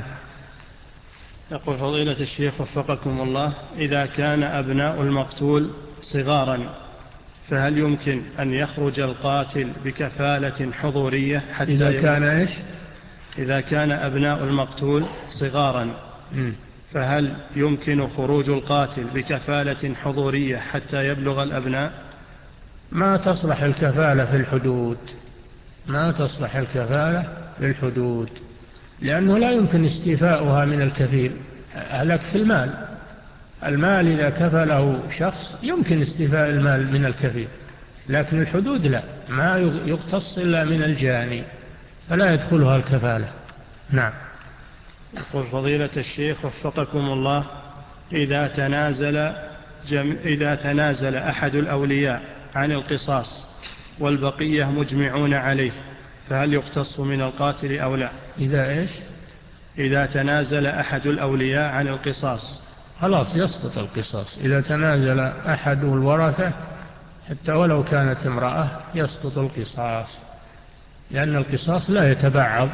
يقول فضيلة الشيخ وفقكم الله: إذا كان أبناء المقتول صغارا فهل يمكن أن يخرج القاتل بكفالة حضورية حتى إذا كان إيش؟ إذا كان أبناء المقتول صغارا م. فهل يمكن خروج القاتل بكفالة حضورية حتى يبلغ الأبناء؟ ما تصلح الكفالة في الحدود، ما تصلح الكفالة في الحدود، لأنه لا يمكن استيفاؤها من الكفيل. هلك في المال، المال إذا كفله شخص يمكن استيفاء المال من الكفيل، لكن الحدود لا، ما يقتص إلا من الجاني، فلا يدخلها الكفالة. نعم. يقول فضيلة الشيخ وفقكم الله: إذا تنازل, جم... إذا تنازل أحد الأولياء عن القصاص والبقية مجمعون عليه فهل يقتص من القاتل أو لا؟ إذا إيش؟ إذا تنازل أحد الأولياء عن القصاص خلاص يسقط القصاص. إذا تنازل أحد الورثة حتى ولو كانت امرأة يسقط القصاص، لأن القصاص لا يتبعض،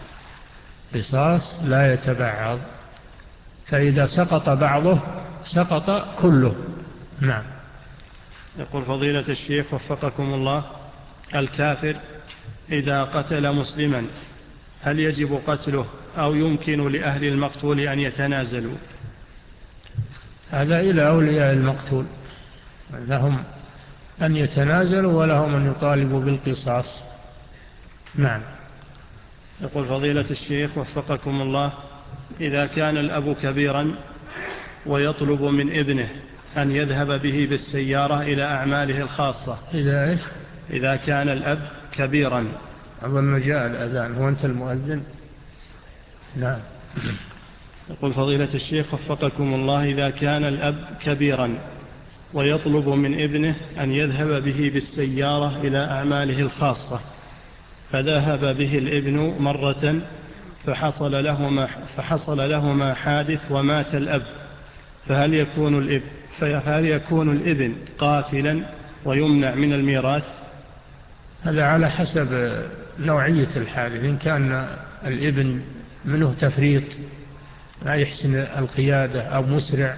قصاص لا يتبعض، فإذا سقط بعضه سقط كله. نعم. يقول فضيلة الشيخ وفقكم الله، الكافر إذا قتل مسلما هل يجب قتله أو يمكن لأهل المقتول أن يتنازلوا؟ هذا إلى أولياء المقتول، لهم أن يتنازلوا ولهم أن يطالبوا بالقصاص. نعم. يقول فضيلة الشيخ وفقكم الله، إذا كان الأب كبيرا ويطلب من ابنه أن يذهب به بالسيارة إلى أعماله الخاصة. إذا إيش؟ إذا كان الأب كبيرا. أظن جاء الأذان، هو أنت المؤذن؟ نعم. يقول فضيلة الشيخ وفقكم الله، إذا كان الأب كبيرا ويطلب من ابنه أن يذهب به بالسيارة إلى أعماله الخاصة، فذهب به الابن مرة فحصل لهما, فحصل لهما حادث ومات الأب، فهل يكون الابن, فهل يكون الابن قاتلا ويمنع من الميراث؟ هذا على حسب نوعية الحادث. إن كان الابن منه تفريط، لا يحسن القيادة أو مسرع،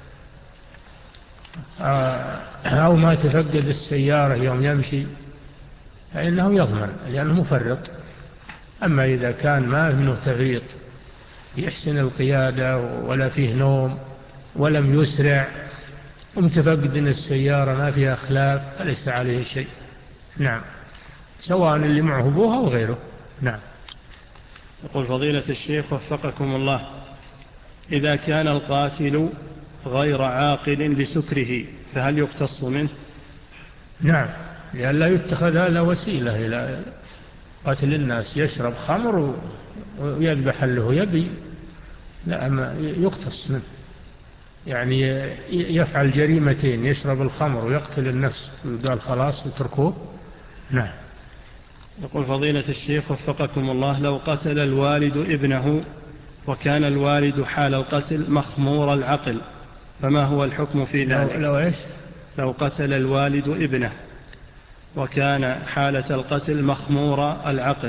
أو ما تفقد السيارة يوم يمشي، فإنه يضمن لأنه مفرط. أما إذا كان ما منه تفريط، يحسن القيادة ولا فيه نوم ولم يسرع ومتفقد أن السيارة ما فيها خلاف، فليس عليه شيء. نعم، سواء اللي معه أبوها أو غيره. نعم. يقول فضيلة الشيخ وفقكم الله، إذا كان القاتل غير عاقل لسكره فهل يقتص منه؟ نعم، لأن لا يتخذ هذا وسيلة إلى قتل الناس، يشرب خمر ويذبح له يبي، لا، أما يقتص منه، يعني يفعل جريمتين، يشرب الخمر ويقتل النفس وقال خلاص اتركوه. نعم. يقول فضيلة الشيخ وفقكم الله، لو قتل الوالد ابنه وكان الوالد حال القتل مخمور العقل، فما هو الحكم في ذلك؟ لو, لو إيش؟ لو قتل الوالد ابنه وكان حالة القتل مخمور العقل.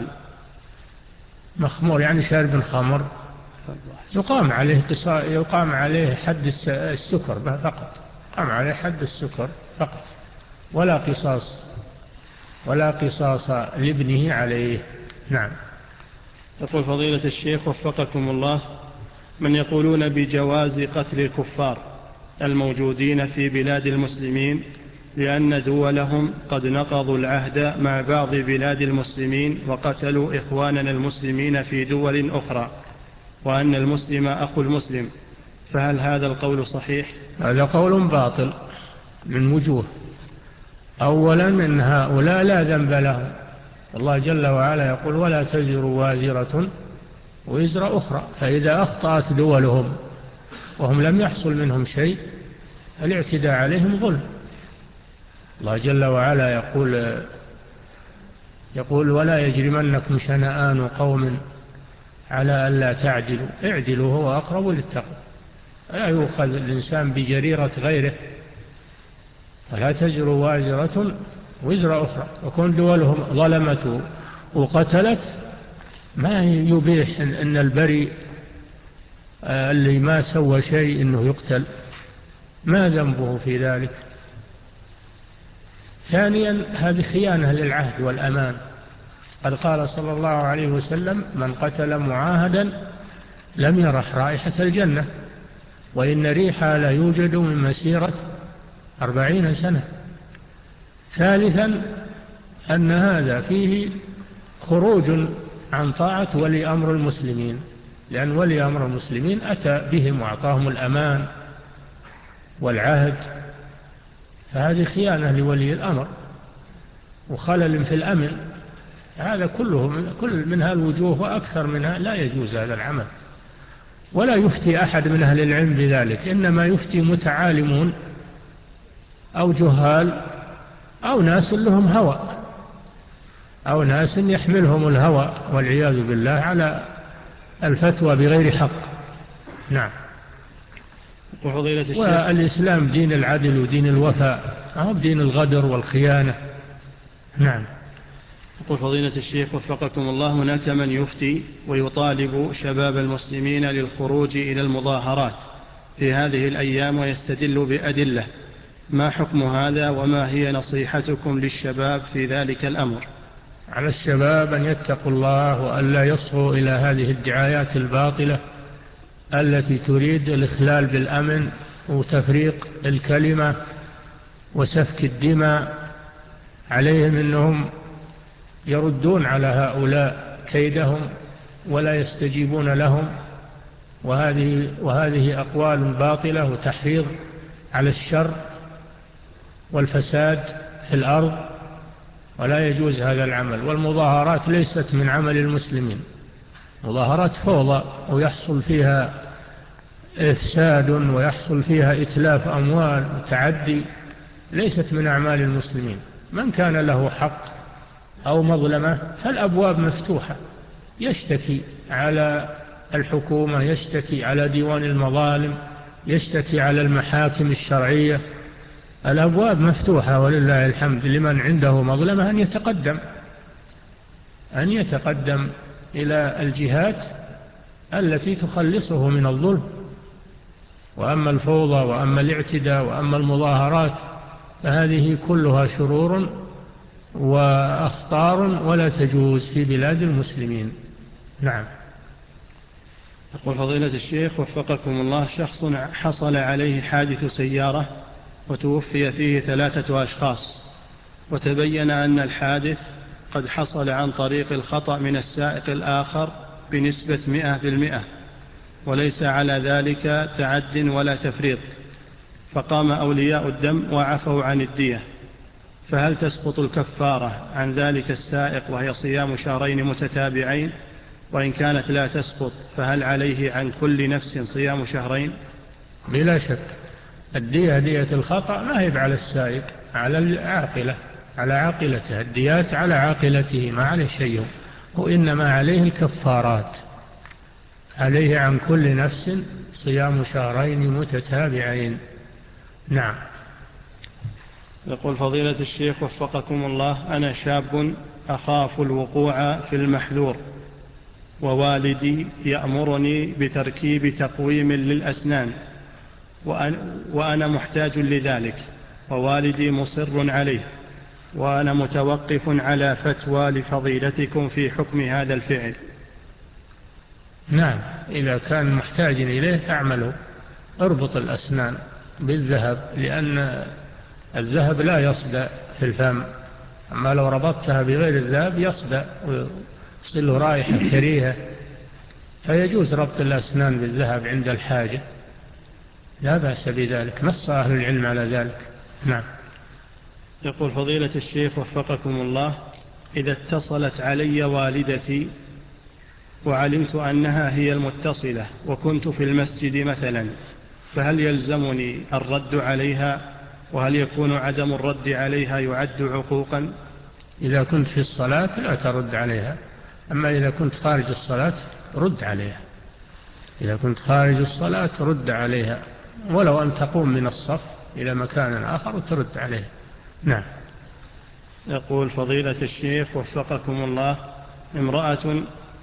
مخمور يعني شارب الخمر، يقام عليه يقام عليه حد السكر فقط، يقام عليه حد السكر فقط، ولا قصاص ولا قصاص لابنه عليه. نعم. يقول فضيلة الشيخ وفقكم الله، من يقولون بجواز قتل الكفار الموجودين في بلاد المسلمين لأن دولهم قد نقضوا العهد مع بعض بلاد المسلمين وقتلوا إخواننا المسلمين في دول أخرى، وأن المسلم أخو المسلم، فهل هذا القول صحيح؟ هذا قول باطل من وجوه. أولا، إن هؤلاء لا ذنب لهم، الله جل وعلا يقول ولا تزر وازرة وزر أخرى، فإذا أخطأت دولهم وهم لم يحصل منهم شيء الاعتداء عليهم ظلم. الله جل وعلا يقول يقول ولا يجرمنكم شنآن قوم على ألا تعدلوا اعدلوا هو أقرب للتقوى، لا يؤخذ الإنسان بجريرة غيره، فلا تزر وازرة وزر أخرى. وكون دولهم ظلمته وقتلت ما يبيح أن البريء اللي ما سوى شيء أنه يقتل، ما ذنبه في ذلك. ثانيا، هذه خيانة للعهد والأمان، قد قال صلى الله عليه وسلم من قتل معاهدا لم يرح رائحة الجنة، وإن ريحها لا يوجد من مسيرة أربعين سنة. ثالثا، أن هذا فيه خروج عن طاعة ولي أمر المسلمين، لأن ولي أمر المسلمين أتى بهم وأعطاهم الأمان والعهد، فهذه خيانة لولي الأمر وخلل في الأمن. هذا كله كل من هالوجوه وأكثر منها لا يجوز هذا العمل، ولا يفتي أحد من أهل العلم بذلك، إنما يفتي متعالمون أو جهال أو ناس لهم هوى أو ناس يحملهم الهوى والعياذ بالله على الفتوى بغير حق. نعم. والإسلام دين العدل ودين الوفاء، أو دين الغدر والخيانة. نعم. يقول فضيلة الشيخ وفقكم الله، هناك من يفتي ويطالب شباب المسلمين للخروج إلى المظاهرات في هذه الأيام ويستدل بأدلة ما حكم هذا وما هي نصيحتكم للشباب في ذلك الأمر؟ على الشباب أن يتقوا الله وأن لا يصغوا إلى هذه الدعايات الباطلة التي تريد الإخلال بالأمن وتفريق الكلمة وسفك الدماء. عليهم أنهم يردون على هؤلاء كيدهم ولا يستجيبون لهم، وهذه, وهذه أقوال باطلة وتحريض على الشر والفساد في الأرض، ولا يجوز هذا العمل. والمظاهرات ليست من عمل المسلمين، مظاهرات فوضى ويحصل فيها إفساد ويحصل فيها إتلاف أموال وتعدي، ليست من أعمال المسلمين. من كان له حق أو مظلمة فالأبواب مفتوحة، يشتكي على الحكومة، يشتكي على ديوان المظالم، يشتكي على المحاكم الشرعية. الأبواب مفتوحة ولله الحمد. لمن عنده مظلمة أن يتقدم أن يتقدم إلى الجهات التي تخلصه من الظلم. وأما الفوضى وأما الاعتداء وأما المظاهرات فهذه كلها شرور وأخطار ولا تجوز في بلاد المسلمين. نعم. يقول فضيلة الشيخ وفقكم الله، شخص حصل عليه حادث سيارة وتوفي فيه ثلاثة أشخاص، وتبين أن الحادث قد حصل عن طريق الخطأ من السائق الآخر بنسبة مئة بالمئة، وليس على ذلك تعد ولا تفريط، فقام أولياء الدم وعفوا عن الدية، فهل تسقط الكفارة عن ذلك السائق وهي صيام شهرين متتابعين؟ وإن كانت لا تسقط فهل عليه عن كل نفس صيام شهرين؟ بلا شك الدية دية الخطأ ما هي على السائق، على العاقلة، على عاقلته. الديات على عاقلته ما عليه شيء، وإنما عليه الكفارات. عليه عن كل نفس صيام شهرين متتابعين. نعم. يقول فضيلة الشيخ وفقكم الله، أنا شاب أخاف الوقوع في المحذور، ووالدي يأمرني بتركيب تقويم للأسنان، وأنا محتاج لذلك، ووالدي مصر عليه، وأنا متوقف على فتوى لفضيلتكم في حكم هذا الفعل. نعم، إذا كان محتاج إليه أعمله. اربط الأسنان بالذهب، لأن الذهب لا يصدأ في الفم، أما لو ربطتها بغير الذهب يصدأ ويصل له رائحة كريهة، فيجوز ربط الأسنان بالذهب عند الحاجة، لا بأس بذلك، نص أهل العلم على ذلك. نعم. يقول فضيلة الشيخ وفقكم الله، إذا اتصلت علي والدتي وعلمت أنها هي المتصلة وكنت في المسجد مثلا، فهل يلزمني الرد عليها؟ وهل يكون عدم الرد عليها يعد عقوقا؟ إذا كنت في الصلاة لا ترد عليها، أما إذا كنت خارج الصلاة رد عليها. إذا كنت خارج الصلاة رد عليها، ولو أن تقوم من الصف إلى مكان آخر وترد عليها. نعم. يقول فضيلة الشيخ وفقكم الله، امرأة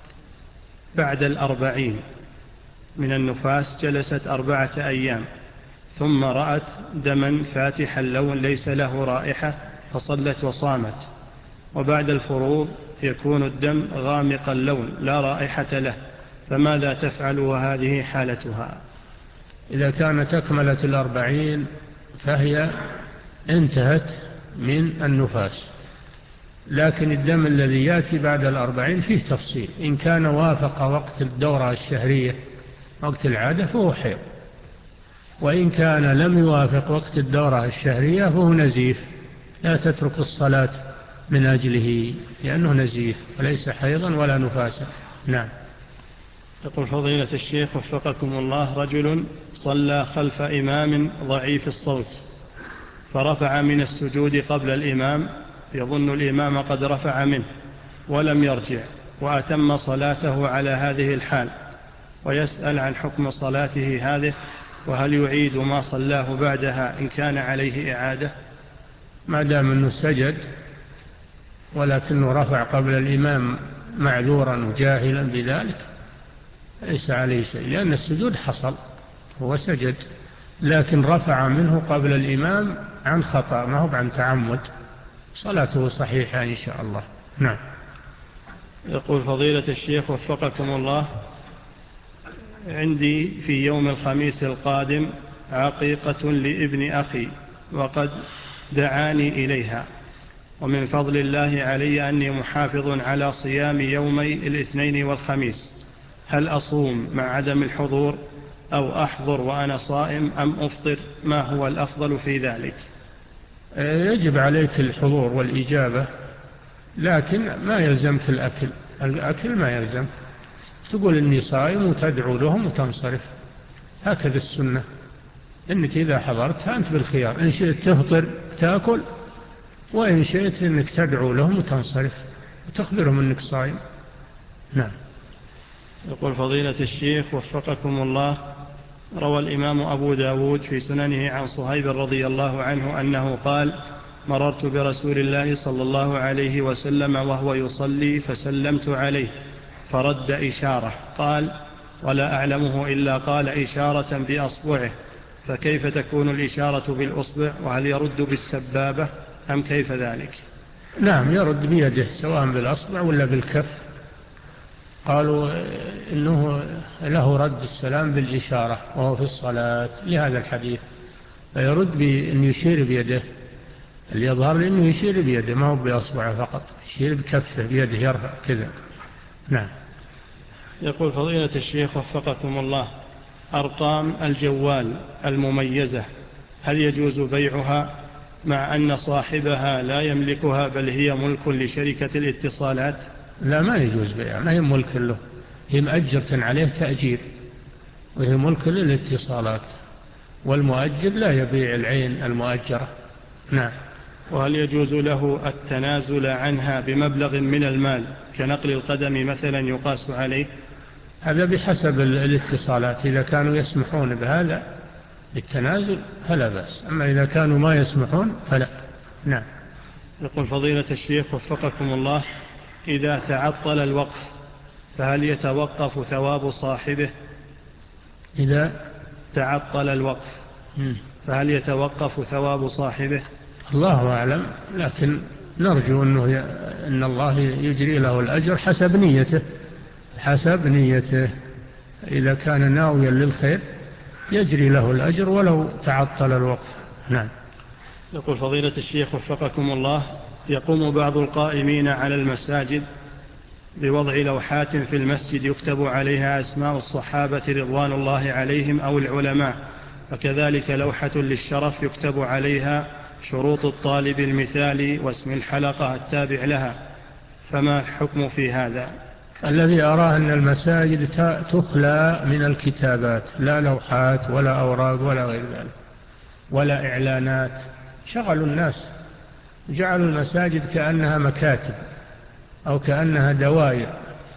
بعد الأربعين من النفاس جلست أربعة أيام، ثم رأت دما فاتح اللون ليس له رائحة فصلت وصامت، وبعد الفروض يكون الدم غامق اللون لا رائحة له، فماذا تفعل وهذه حالتها؟ إذا كانت أكملت الأربعين فهي انتهت من النفاس، لكن الدم الذي يأتي بعد الأربعين فيه تفصيل. إن كان وافق وقت الدورة الشهرية وقت العادة فهو حيض، وإن كان لم يوافق وقت الدورة الشهرية فهو نزيف، لا تترك الصلاة من أجله لأنه نزيف وليس حيضا ولا نفاسا. نعم. يقول فضيلة الشيخ وفقكم الله، رجل صلى خلف إمام ضعيف الصوت فرفع من السجود قبل الإمام، يظن الإمام قد رفع منه ولم يرجع، وأتم صلاته على هذه الحال، ويسأل عن حكم صلاته هذه، وهل يعيد ما صلاه بعدها إن كان عليه إعادة؟ ما دام أنه سجد ولكنه رفع قبل الإمام معذورا وجاهلا بذلك ليس عليه شيء، لأن السجود حصل، هو سجد لكن رفع منه قبل الإمام عن خطأ ما هو عن تعمد، صلاته صحيحة إن شاء الله. نعم. يقول فضيلة الشيخ وفقكم الله، عندي في يوم الخميس القادم عقيقة لابن أخي وقد دعاني إليها، ومن فضل الله علي أني محافظ على صيام يومي الاثنين والخميس، هل أصوم مع عدم الحضور أو أحضر وأنا صائم أم أفطر؟ ما هو الأفضل في ذلك؟ يجب عليك الحضور والإجابة، لكن ما يلزمك الأكل، الأكل ما يلزم، تقول إني صائم وتدعو لهم وتنصرف، هكذا السنة، إنك إذا حضرت فأنت بالخيار، إن شئت تفطر تأكل، وإن شئت إنك تدعو لهم وتنصرف وتخبرهم إنك صائم. نعم. يقول فضيلة الشيخ وفقكم الله، روى الإمام أبو داود في سننه عن صهيب رضي الله عنه أنه قال: مررت برسول الله صلى الله عليه وسلم وهو يصلي فسلمت عليه فرد إشارة، قال: ولا أعلمه إلا قال إشارة بأصبعه، فكيف تكون الإشارة بالأصبع، وهل يرد بالسبابة أم كيف ذلك؟ نعم، يرد بيده سواء بالأصبع ولا بالكف، قالوا إنه له رد السلام بالإشارة وهو في الصلاة لهذا الحديث، فيرد بأن يشير بيده، اللي يظهر لأنه يشير بيده ما هو بأصبعه فقط، يشير بكفه بيده يرفع كذا. نعم. يقول فضيلة الشيخ وفقكم الله، أرقام الجوال المميزة هل يجوز بيعها مع أن صاحبها لا يملكها بل هي ملك لشركة الاتصالات؟ لا، ما يجوز بيعها، ما هي ملك له، هي مأجرة عليه تأجير، وهي ملك للاتصالات، والمؤجر لا يبيع العين المؤجرة. نعم. وهل يجوز له التنازل عنها بمبلغ من المال كنقل القدم مثلا يقاس عليه؟ هذا بحسب الاتصالات، إذا كانوا يسمحون بهذا بالتنازل فلا بأس، أما إذا كانوا ما يسمحون فلا. نعم. يقول فضيلة الشيخ وفقكم الله، إذا تعطل الوقف فهل يتوقف ثواب صاحبه؟ إذا تعطل الوقف فهل يتوقف ثواب صاحبه؟ الله أعلم، لكن نرجو أنه ي... أن الله يجري له الأجر حسب نيته، حسب نيته، إذا كان ناويا للخير يجري له الأجر ولو تعطل الوقف. نعم. يقول فضيلة الشيخ وفقكم الله، يقوم بعض القائمين على المساجد بوضع لوحات في المسجد يكتب عليها أسماء الصحابة رضوان الله عليهم أو العلماء، وكذلك لوحة للشرف يكتب عليها شروط الطالب المثالي واسم الحلقة التابع لها، فما الحكم في هذا؟ الذي أراه أن المساجد تخلى من الكتابات، لا لوحات ولا أوراق ولا غير ذلك ولا إعلانات، شغلوا الناس، جعلوا المساجد كأنها مكاتب أو كأنها دوائر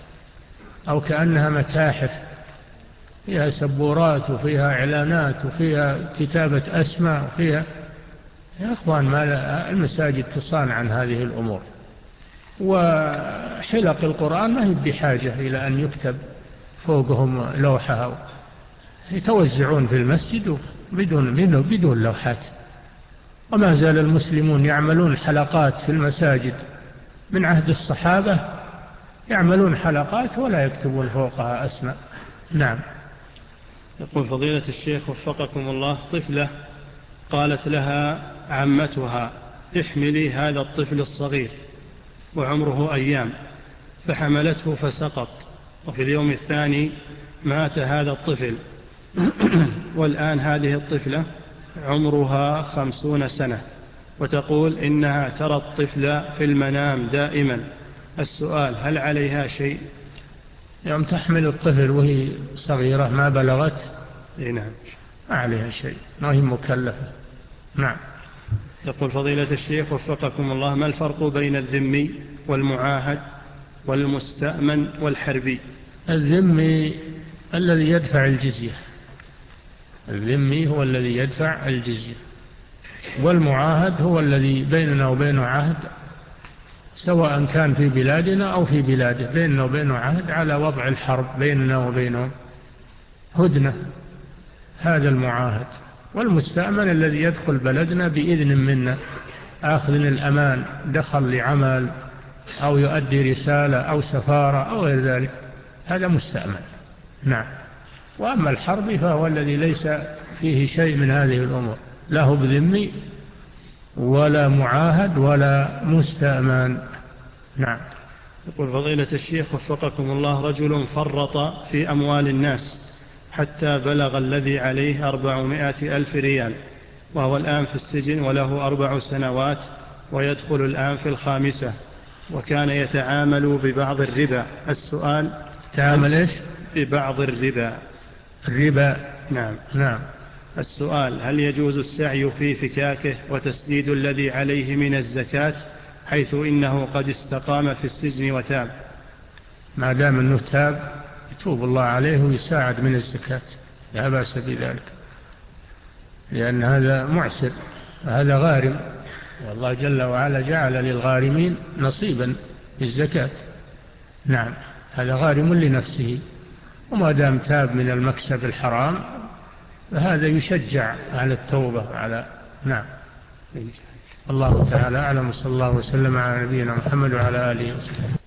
أو كأنها متاحف فيها سبورات وفيها إعلانات وفيها كتابة أسماء وفيها. يا أخوان، ما المساجد تصان عن هذه الأمور، وحلق القرآن ما هي بحاجة إلى أن يكتب فوقهم لوحة، يتوزعون في المسجد بدون بدون لوحات. وما زال المسلمون يعملون حلقات في المساجد من عهد الصحابة، يعملون حلقات ولا يكتبون فوقها أسماء. نعم. يقول فضيلة الشيخ وفقكم الله، طفلة قالت لها عمتها: احملي هذا الطفل الصغير، وعمره أيام، فحملته فسقط، وفي اليوم الثاني مات هذا الطفل، والآن هذه الطفلة عمرها خمسون سنة، وتقول إنها ترى الطفل في المنام دائما. السؤال: هل عليها شيء؟ يوم تحمل الطفل وهي صغيرة ما بلغت، نعم، ما عليها شيء، ما هي مكلفة. نعم. يقول فضيلة الشيخ وفقكم الله، ما الفرق بين الذمي والمعاهد والمستأمن والحربي؟ الذمي الذي يدفع الجزية، الذمي هو الذي يدفع الجزية، والمعاهد هو الذي بيننا وبينه عهد، سواء كان في بلادنا أو في بلاده، بيننا وبينه عهد على وضع الحرب بيننا وبينه، هدنة، هذا المعاهد. والمستأمن الذي يدخل بلدنا بإذن منا، آخذ الأمان، دخل لعمل أو يؤدي رسالة أو سفارة أو غير ذلك، هذا مستأمن. نعم. وأما الحرب فهو الذي ليس فيه شيء من هذه الأمور، لا هو بذمي ولا معاهد ولا مستأمن. نعم. يقول فضيلة الشيخ وفقكم الله: رجل فرط في أموال الناس حتى بلغ الذي عليه أربعمائة ألف ريال، وهو الآن في السجن وله أربع سنوات ويدخل الآن في الخامسة، وكان يتعامل ببعض الربا. السؤال: تعامل إيش؟ ببعض الربا. الربا. نعم. نعم. السؤال: هل يجوز السعي في فكاكه وتسديد الذي عليه من الزكاة، حيث إنه قد استقام في السجن وتاب؟ ما دام أنه تاب يتوب الله عليه ويساعد من الزكاة، لا بأس بذلك، لأن هذا معسر، هذا غارم، والله جل وعلا جعل للغارمين نصيبا في الزكاة. نعم. هذا غارم لنفسه، وما دام تاب من المكسب الحرام فهذا يشجع على التوبة على. نعم. الله تعالى أعلم، صلى الله وسلم على نبينا محمد وعلى آله وسلم.